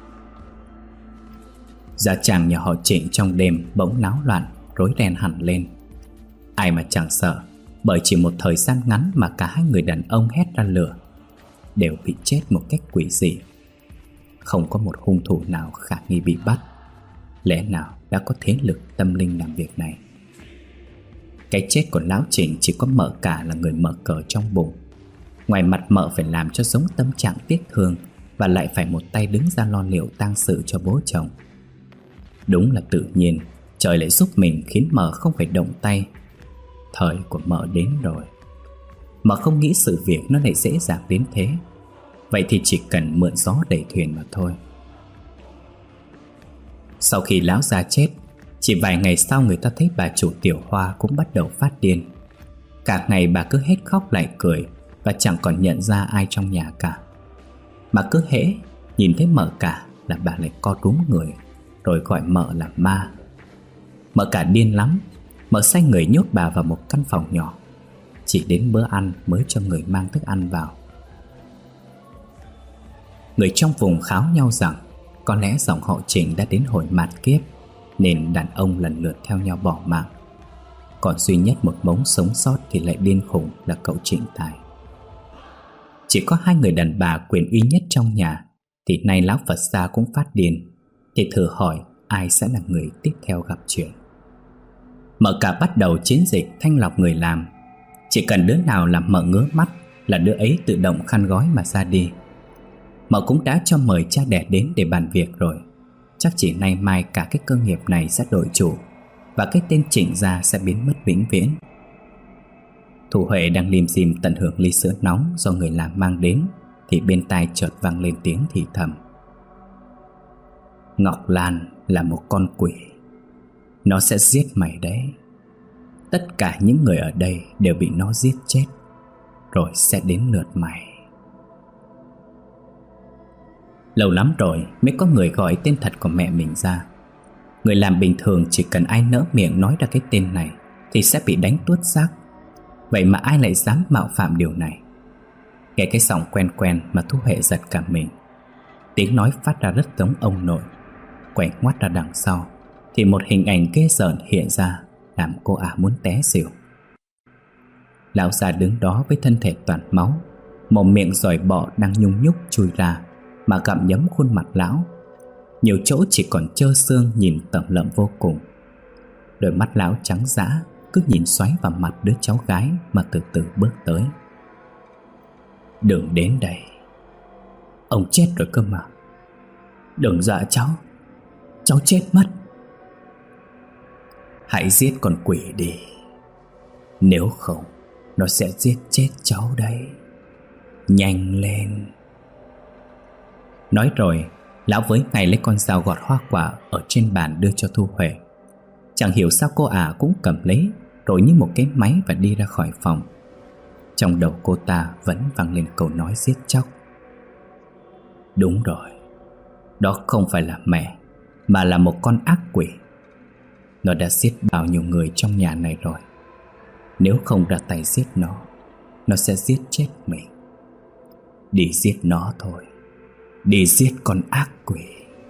S1: Gia chàng nhà họ Trịnh trong đêm bỗng náo loạn, rối ren hẳn lên. Ai mà chẳng sợ, bởi chỉ một thời gian ngắn mà cả hai người đàn ông hét ra lửa, đều bị chết một cách quỷ dị. Không có một hung thủ nào khả nghi bị bắt. Lẽ nào đã có thế lực tâm linh làm việc này? Cái chết của lão Trịnh chỉ có Mợ Cả là người mở cờ trong bụng. Ngoài mặt Mợ phải làm cho giống tâm trạng tiếc thương, và lại phải một tay đứng ra lo liệu tang sự cho bố chồng. Đúng là tự nhiên trời lại giúp mình khiến Mợ không phải động tay. Thời của Mợ đến rồi. Mợ không nghĩ sự việc nó lại dễ dàng đến thế. Vậy thì chỉ cần mượn gió đẩy thuyền mà thôi. Sau khi lão già chết, chỉ vài ngày sau người ta thấy bà chủ Tiểu Hoa cũng bắt đầu phát điên. Cả ngày bà cứ hết khóc lại cười, và chẳng còn nhận ra ai trong nhà cả. Mà cứ hễ nhìn thấy Mợ Cả là bà lại co rúm người, rồi gọi Mợ là ma. Mợ Cả điên lắm. Mợ sai người nhốt bà vào một căn phòng nhỏ, chỉ đến bữa ăn mới cho người mang thức ăn vào. Người trong vùng kháo nhau rằng có lẽ dòng họ Trịnh đã đến hồi mạt kiếp, nên đàn ông lần lượt theo nhau bỏ mạng. Còn duy nhất một mống sống sót thì lại điên khùng là cậu Trịnh Tài. Chỉ có hai người đàn bà quyền uy nhất trong nhà, thì nay lão Phật gia cũng phát điên. Thì thử hỏi ai sẽ là người tiếp theo gặp chuyện. Mợ Cả bắt đầu chiến dịch thanh lọc người làm. Chỉ cần đứa nào làm Mợ ngứa mắt là đứa ấy tự động khăn gói mà ra đi. Mợ cũng đã cho mời cha đẻ đến để bàn việc rồi. Chắc chỉ nay mai cả cái cơ nghiệp này sẽ đổi chủ, và cái tên Trịnh gia sẽ biến mất vĩnh viễn. Thủ Huệ đang lim dim tận hưởng ly sữa nóng do người làm mang đến, thì bên tai chợt vang lên tiếng thì thầm. Ngọc Lan là một con quỷ. Nó sẽ giết mày đấy. Tất cả những người ở đây đều bị nó giết chết, rồi sẽ đến lượt mày. Lâu lắm rồi mới có người gọi tên thật của mẹ mình ra. Người làm bình thường chỉ cần ai nỡ miệng nói ra cái tên này thì sẽ bị đánh tuốt xác. Vậy mà ai lại dám mạo phạm điều này? Nghe cái giọng quen quen mà Thu Huệ giật cả mình. Tiếng nói phát ra rất giống ông nội. Quay ngoắt ra đằng sau thì một hình ảnh ghê rợn hiện ra, làm cô ả muốn té xỉu. Lão già đứng đó với thân thể toàn máu, mồm miệng giòi bọ đang nhung nhúc chui ra mà gặm nhấm khuôn mặt lão. nhiều chỗ chỉ còn trơ xương nhìn tởm lợm vô cùng. Đôi mắt lão trắng dã cứ nhìn xoáy vào mặt đứa cháu gái mà từ từ bước tới. Đừng đến đây, ông chết rồi cơ mà. Đừng dọa cháu, cháu chết mất. Hãy giết con quỷ đi, nếu không nó sẽ giết chết cháu đấy. Nhanh lên. Nói rồi, lão với ngay lấy con dao gọt hoa quả ở trên bàn đưa cho Thu Huệ. Chẳng hiểu sao cô ả cũng cầm lấy rồi như một cái máy và đi ra khỏi phòng. Trong đầu cô ta vẫn vang lên câu nói giết chóc. Đúng rồi, đó không phải là mẹ, mà là một con ác quỷ. Nó đã giết bao nhiêu người trong nhà này rồi. Nếu không ra tay giết nó, nó sẽ giết chết mình. Đi giết nó thôi, đi giết con ác quỷ.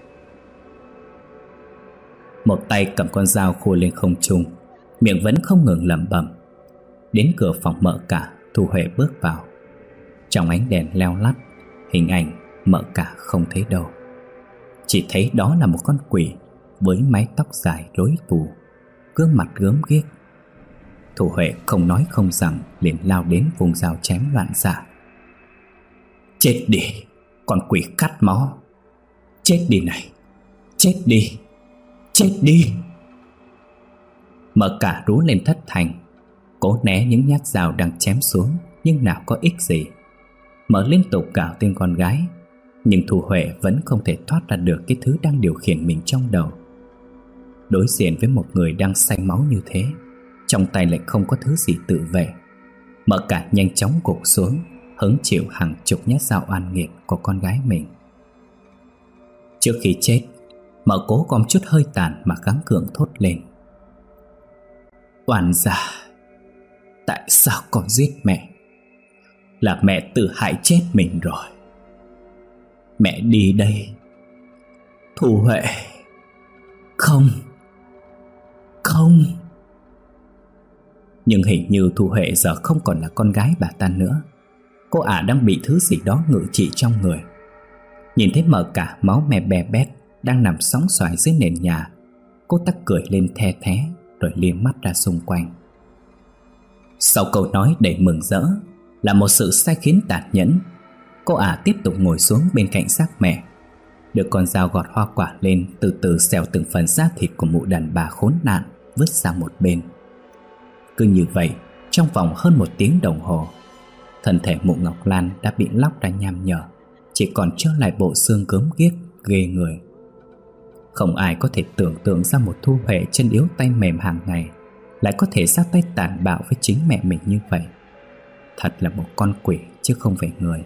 S1: Một tay cầm con dao khua lên không trung, miệng vẫn không ngừng lẩm bẩm. Đến cửa phòng Mợ Cả, Thu Huệ bước vào. Trong ánh đèn leo lắt, hình ảnh Mợ Cả không thấy đâu. Chỉ thấy đó là một con quỷ với mái tóc dài rối bù, gương mặt gớm ghiếc. Thu Huệ không nói không rằng liền lao đến vùng dao chém loạn xạ. Chết đi, con quỷ cắt máu. Chết đi này, chết đi, chết đi. Mợ Cả rú lên thất thanh, cố né những nhát dao đang chém xuống, nhưng nào có ích gì. Mợ liên tục gào tên con gái, nhưng Thu Huệ vẫn không thể thoát ra được cái thứ đang điều khiển mình trong đầu. Đối diện với một người đang say máu như thế, trong tay lại không có thứ gì tự vệ, Mợ Cả nhanh chóng gục xuống, hứng chịu hàng chục nhát dao oan nghiệt của con gái mình. Trước khi chết, Mợ cố gom chút hơi tàn mà gắng gượng thốt lên. Oan gia, tại sao con giết mẹ? Là mẹ tự hại chết mình rồi. Mẹ đi đây. Thu Huệ. Không. Không. Nhưng hình như Thu Huệ giờ không còn là con gái bà ta nữa. Cô ả đang bị thứ gì đó ngự trị trong người. Nhìn thấy Mợ Cả máu me be bét đang nằm sóng xoài dưới nền nhà, cô ta cười lên the thé rồi liếc mắt ra xung quanh. Sau câu nói đầy mừng rỡ là một sự sai khiến tàn nhẫn, cô ả tiếp tục ngồi xuống bên cạnh xác mẹ, đưa con dao gọt hoa quả lên, từ từ xẻo từng phần da thịt của mụ đàn bà khốn nạn vứt sang một bên. Cứ như vậy, trong vòng hơn một tiếng đồng hồ, thân thể mụ Ngọc Lan đã bị lóc ra nham nhở, chỉ còn trơ lại bộ xương gớm ghiếc ghê người. Không ai có thể tưởng tượng ra một Thu Huệ chân yếu tay mềm hàng ngày lại có thể ra tay tàn bạo với chính mẹ mình như vậy. Thật là một con quỷ chứ không phải người.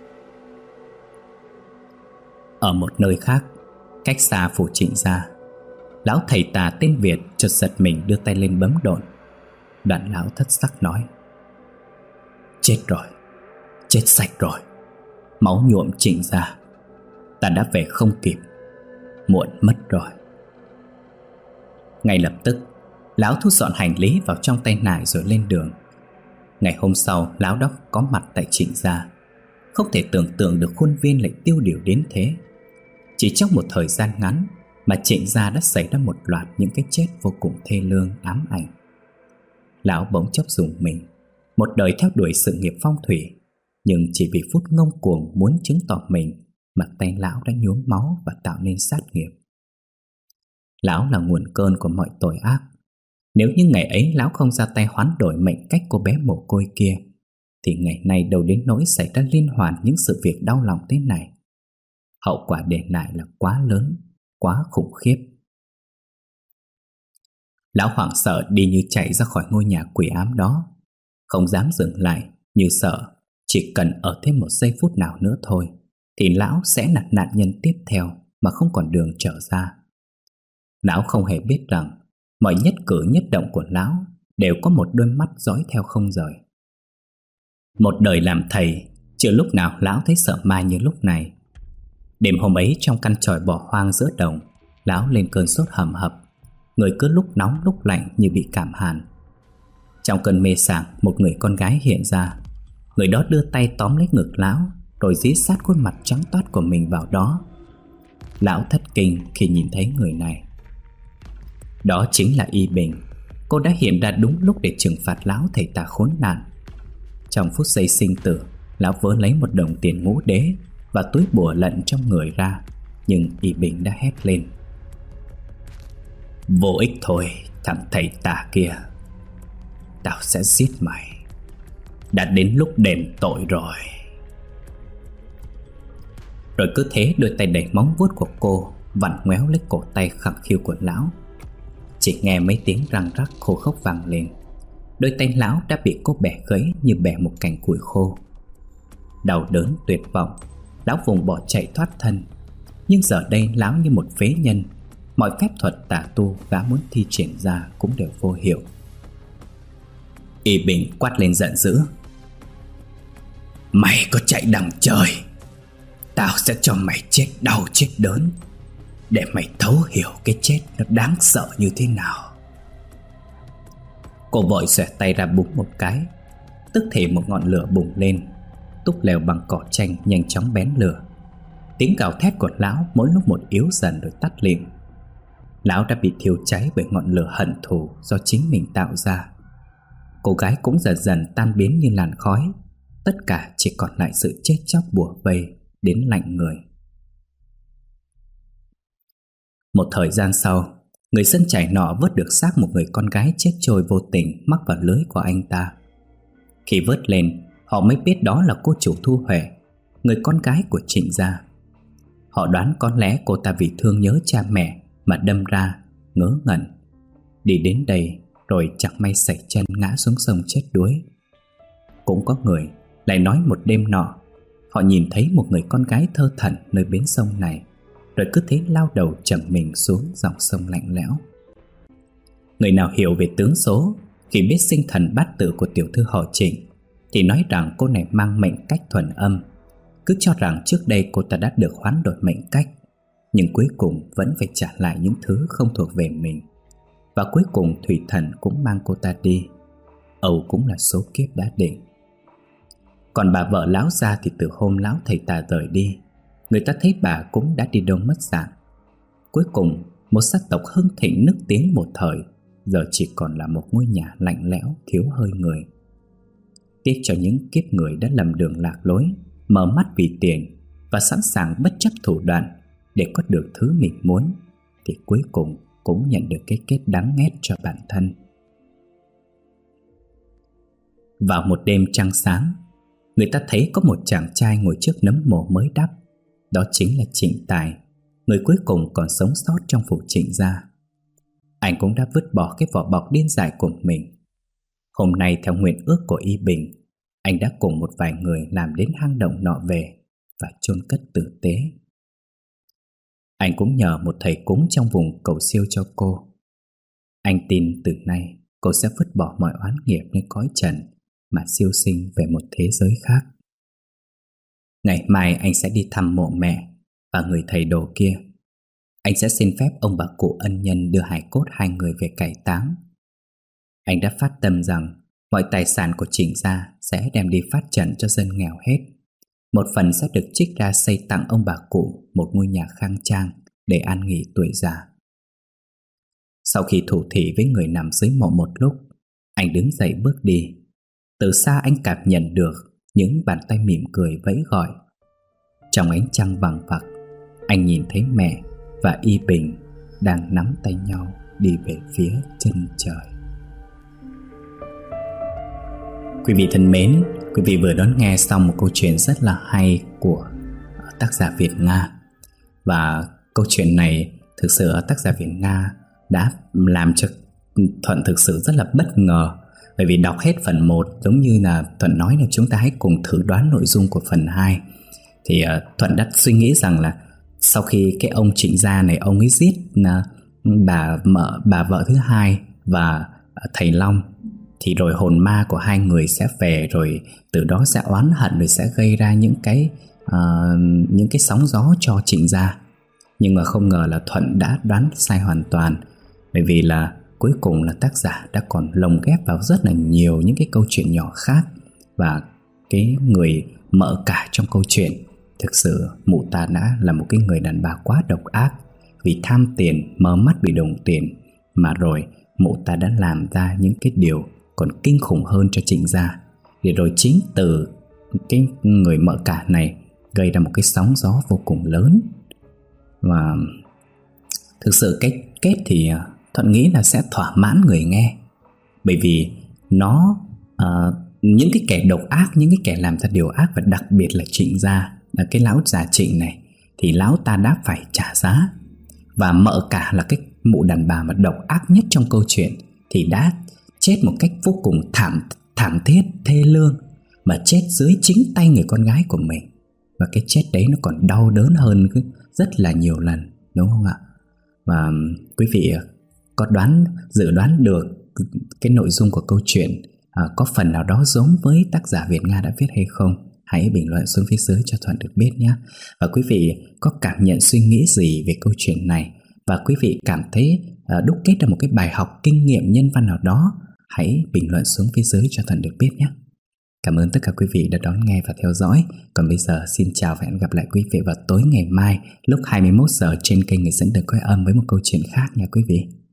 S1: Ở một nơi khác, cách xa phủ Trịnh gia, lão thầy tà tên Việt chợt giật mình đưa tay lên bấm độn. Đoạn lão thất sắc nói: Chết rồi, chết sạch rồi. Máu nhuộm Trịnh gia, ta đã về không kịp, muộn mất rồi. Ngay lập tức, lão thu dọn hành lý vào trong tay nải rồi lên đường. Ngày hôm sau, lão đốc có mặt tại Trịnh gia. Không thể tưởng tượng được khuôn viên lại tiêu điều đến thế. Chỉ trong một thời gian ngắn mà Trịnh gia đã xảy ra một loạt những cái chết vô cùng thê lương ám ảnh. Lão bỗng chốc rùng mình. Một đời theo đuổi sự nghiệp phong thủy, nhưng chỉ vì phút ngông cuồng muốn chứng tỏ mình mà tay lão đã nhuốm máu và tạo nên sát nghiệp. Lão là nguồn cơn của mọi tội ác. Nếu như ngày ấy lão không ra tay hoán đổi mệnh cách cô bé mồ côi kia, thì ngày nay đâu đến nỗi xảy ra liên hoàn những sự việc đau lòng thế này. Hậu quả để lại là quá lớn, quá khủng khiếp. Lão hoảng sợ đi như chạy ra khỏi ngôi nhà quỷ ám đó, không dám dừng lại, như sợ chỉ cần ở thêm một giây phút nào nữa thôi thì lão sẽ là nạn nhân tiếp theo mà không còn đường trở ra. Lão không hề biết rằng mọi nhất cử nhất động của lão đều có một đôi mắt dõi theo không rời. Một đời làm thầy, chưa lúc nào lão thấy sợ ma như lúc này. Đêm hôm ấy trong căn chòi bỏ hoang giữa đồng, lão lên cơn sốt hầm hập, người cứ lúc nóng lúc lạnh như bị cảm hàn. Trong cơn mê sảng, một người con gái hiện ra. Người đó đưa tay tóm lấy ngực lão, rồi dí sát khuôn mặt trắng toát của mình vào đó. Lão thất kinh khi nhìn thấy người này. Đó chính là Y Bình. Cô đã hiện ra đúng lúc để trừng phạt lão thầy tà khốn nạn. Trong phút giây sinh tử, lão vớ lấy một đồng tiền ngũ đế và túi bùa lận trong người ra. Nhưng Y Bình đã hét lên: vô ích thôi, thằng thầy tà kia. Tao sẽ giết mày. Đã đến lúc đền tội rồi. Rồi cứ thế đôi tay đầy móng vuốt của cô vặn ngoéo lấy cổ tay khẳng khiu của lão. Chỉ nghe mấy tiếng răng rắc khô khốc vang lên. Đôi tay lão đã bị cô bẻ gãy như bẻ một cành củi khô. Đau đớn tuyệt vọng, lão vùng bỏ chạy thoát thân. Nhưng giờ đây lão như một phế nhân. Mọi phép thuật tà tu gã muốn thi triển ra cũng đều vô hiệu. Y Bình quát lên giận dữ: mày có chạy đằng trời, tao sẽ cho mày chết đau chết đớn, để mày thấu hiểu cái chết nó đáng sợ như thế nào. Cô vội xoẹt tay ra búng một cái. Tức thì một ngọn lửa bùng lên. Túp lều bằng cỏ tranh nhanh chóng bén lửa. Tiếng gào thét của lão mỗi lúc một yếu dần rồi tắt lịm. Lão đã bị thiêu cháy bởi ngọn lửa hận thù do chính mình tạo ra. Cô gái cũng dần dần tan biến như làn khói. Tất cả chỉ còn lại sự chết chóc bủa vây đến lạnh người. Một thời gian sau, người dân chài nọ vớt được xác một người con gái chết trôi vô tình mắc vào lưới của anh ta. Khi vớt lên, họ mới biết đó là cô chủ Thu Huệ, người con gái của Trịnh gia. Họ đoán có lẽ cô ta vì thương nhớ cha mẹ mà đâm ra, ngớ ngẩn, đi đến đây rồi chẳng may sẩy chân ngã xuống sông chết đuối. Cũng có người lại nói một đêm nọ, họ nhìn thấy một người con gái thơ thẩn nơi bến sông này, rồi cứ thế lao đầu chầm mình xuống dòng sông lạnh lẽo. Người nào hiểu về tướng số, khi biết sinh thần bát tự của tiểu thư họ Trịnh, thì nói rằng cô này mang mệnh cách thuần âm. Cứ cho rằng trước đây cô ta đã được hoán đổi mệnh cách, nhưng cuối cùng vẫn phải trả lại những thứ không thuộc về mình. Và cuối cùng thủy thần cũng mang cô ta đi. Âu cũng là số kiếp đã định. Còn bà vợ lão gia thì từ hôm lão thầy tà rời đi, người ta thấy bà cũng đã đi đâu mất dạng. Cuối cùng một sắc tộc hưng thịnh nức tiếng một thời, giờ chỉ còn là một ngôi nhà lạnh lẽo thiếu hơi người. Tiếc cho những kiếp người đã lầm đường lạc lối, mở mắt vì tiền và sẵn sàng bất chấp thủ đoạn để có được thứ mình muốn, thì cuối cùng cũng nhận được cái kết đắng nghét cho bản thân. Vào một đêm trăng sáng, người ta thấy có một chàng trai ngồi trước nấm mồ mới đắp. Đó chính là Trịnh Tài, người cuối cùng còn sống sót trong phủ Trịnh gia. Anh cũng đã vứt bỏ cái vỏ bọc điên dại của mình. Hôm nay theo nguyện ước của Y Bình, anh đã cùng một vài người làm đến hang động nọ về và chôn cất tử tế. Anh cũng nhờ một thầy cúng trong vùng cầu siêu cho cô. Anh tin từ nay cô sẽ vứt bỏ mọi oán nghiệp nơi cõi trần mà siêu sinh về một thế giới khác. Ngày mai anh sẽ đi thăm mộ mẹ và người thầy đồ kia. Anh sẽ xin phép ông bà cụ ân nhân đưa hài cốt hai người về cải táng. Anh đã phát tâm rằng mọi tài sản của Trịnh gia sẽ đem đi phát trận cho dân nghèo hết. Một phần sẽ được trích ra xây tặng ông bà cụ một ngôi nhà khang trang để an nghỉ tuổi già. Sau khi thủ thỉ với người nằm dưới mộ một lúc, anh đứng dậy bước đi. Từ xa anh cảm nhận được những bàn tay mỉm cười vẫy gọi. Trong ánh trăng vàng vặc, anh nhìn thấy mẹ và Y Bình đang nắm tay nhau đi về phía chân trời. Quý vị thân mến, quý vị vừa đón nghe xong một câu chuyện rất là hay của tác giả Việt Nga. Và câu chuyện này thực sự tác giả Việt Nga đã làm cho Thuận thực sự rất là bất ngờ. Bởi vì đọc hết phần một, giống như là Thuận nói là chúng ta hãy cùng thử đoán nội dung của phần hai. Thì uh, Thuận đã suy nghĩ rằng là sau khi cái ông Trịnh gia này, ông ấy giết uh, bà, mợ, bà vợ thứ hai và uh, thầy Long, thì rồi hồn ma của hai người sẽ về, rồi từ đó sẽ oán hận, rồi sẽ gây ra những cái uh, những cái sóng gió cho Trịnh gia. Nhưng mà không ngờ là Thuận đã đoán sai hoàn toàn. Bởi vì là cuối cùng là tác giả đã còn lồng ghép vào rất là nhiều những cái câu chuyện nhỏ khác. Và cái người mợ cả trong câu chuyện Thực sự mụ ta đã là một cái người đàn bà quá độc ác. Vì tham tiền, mờ mắt vì đồng tiền, mà rồi mụ ta đã làm ra những cái điều còn kinh khủng hơn cho Trịnh gia. Để rồi chính từ cái người mợ cả này gây ra một cái sóng gió vô cùng lớn. Và thực sự cái kết thì Thuận nghĩ là sẽ thỏa mãn người nghe. Bởi vì nó uh, những cái kẻ độc ác, những cái kẻ làm ra điều ác, và đặc biệt là Trịnh gia, là cái lão già Trịnh này, thì lão ta đã phải trả giá. Và mợ cả là cái mụ đàn bà mà độc ác nhất trong câu chuyện thì đã chết một cách vô cùng thảm thảm thiết, thê lương, mà chết dưới chính tay người con gái của mình. Và cái chết đấy nó còn đau đớn hơn rất là nhiều lần, đúng không ạ? Và quý vị có đoán, dự đoán được cái nội dung của câu chuyện à, có phần nào đó giống với tác giả Việt Nga đã viết hay không? Hãy bình luận xuống phía dưới cho Thuận được biết nhé. Và quý vị có cảm nhận, suy nghĩ gì về câu chuyện này, và quý vị cảm thấy à, đúc kết ra một cái bài học kinh nghiệm nhân văn nào đó, hãy bình luận xuống phía dưới cho Thuận được biết nhé. Cảm ơn tất cả quý vị đã đón nghe và theo dõi. Còn bây giờ xin chào và hẹn gặp lại quý vị vào tối ngày mai lúc hai mươi mốt giờ trên kênh Người Dẫn Đời Quay Âm với một câu chuyện khác nha quý vị.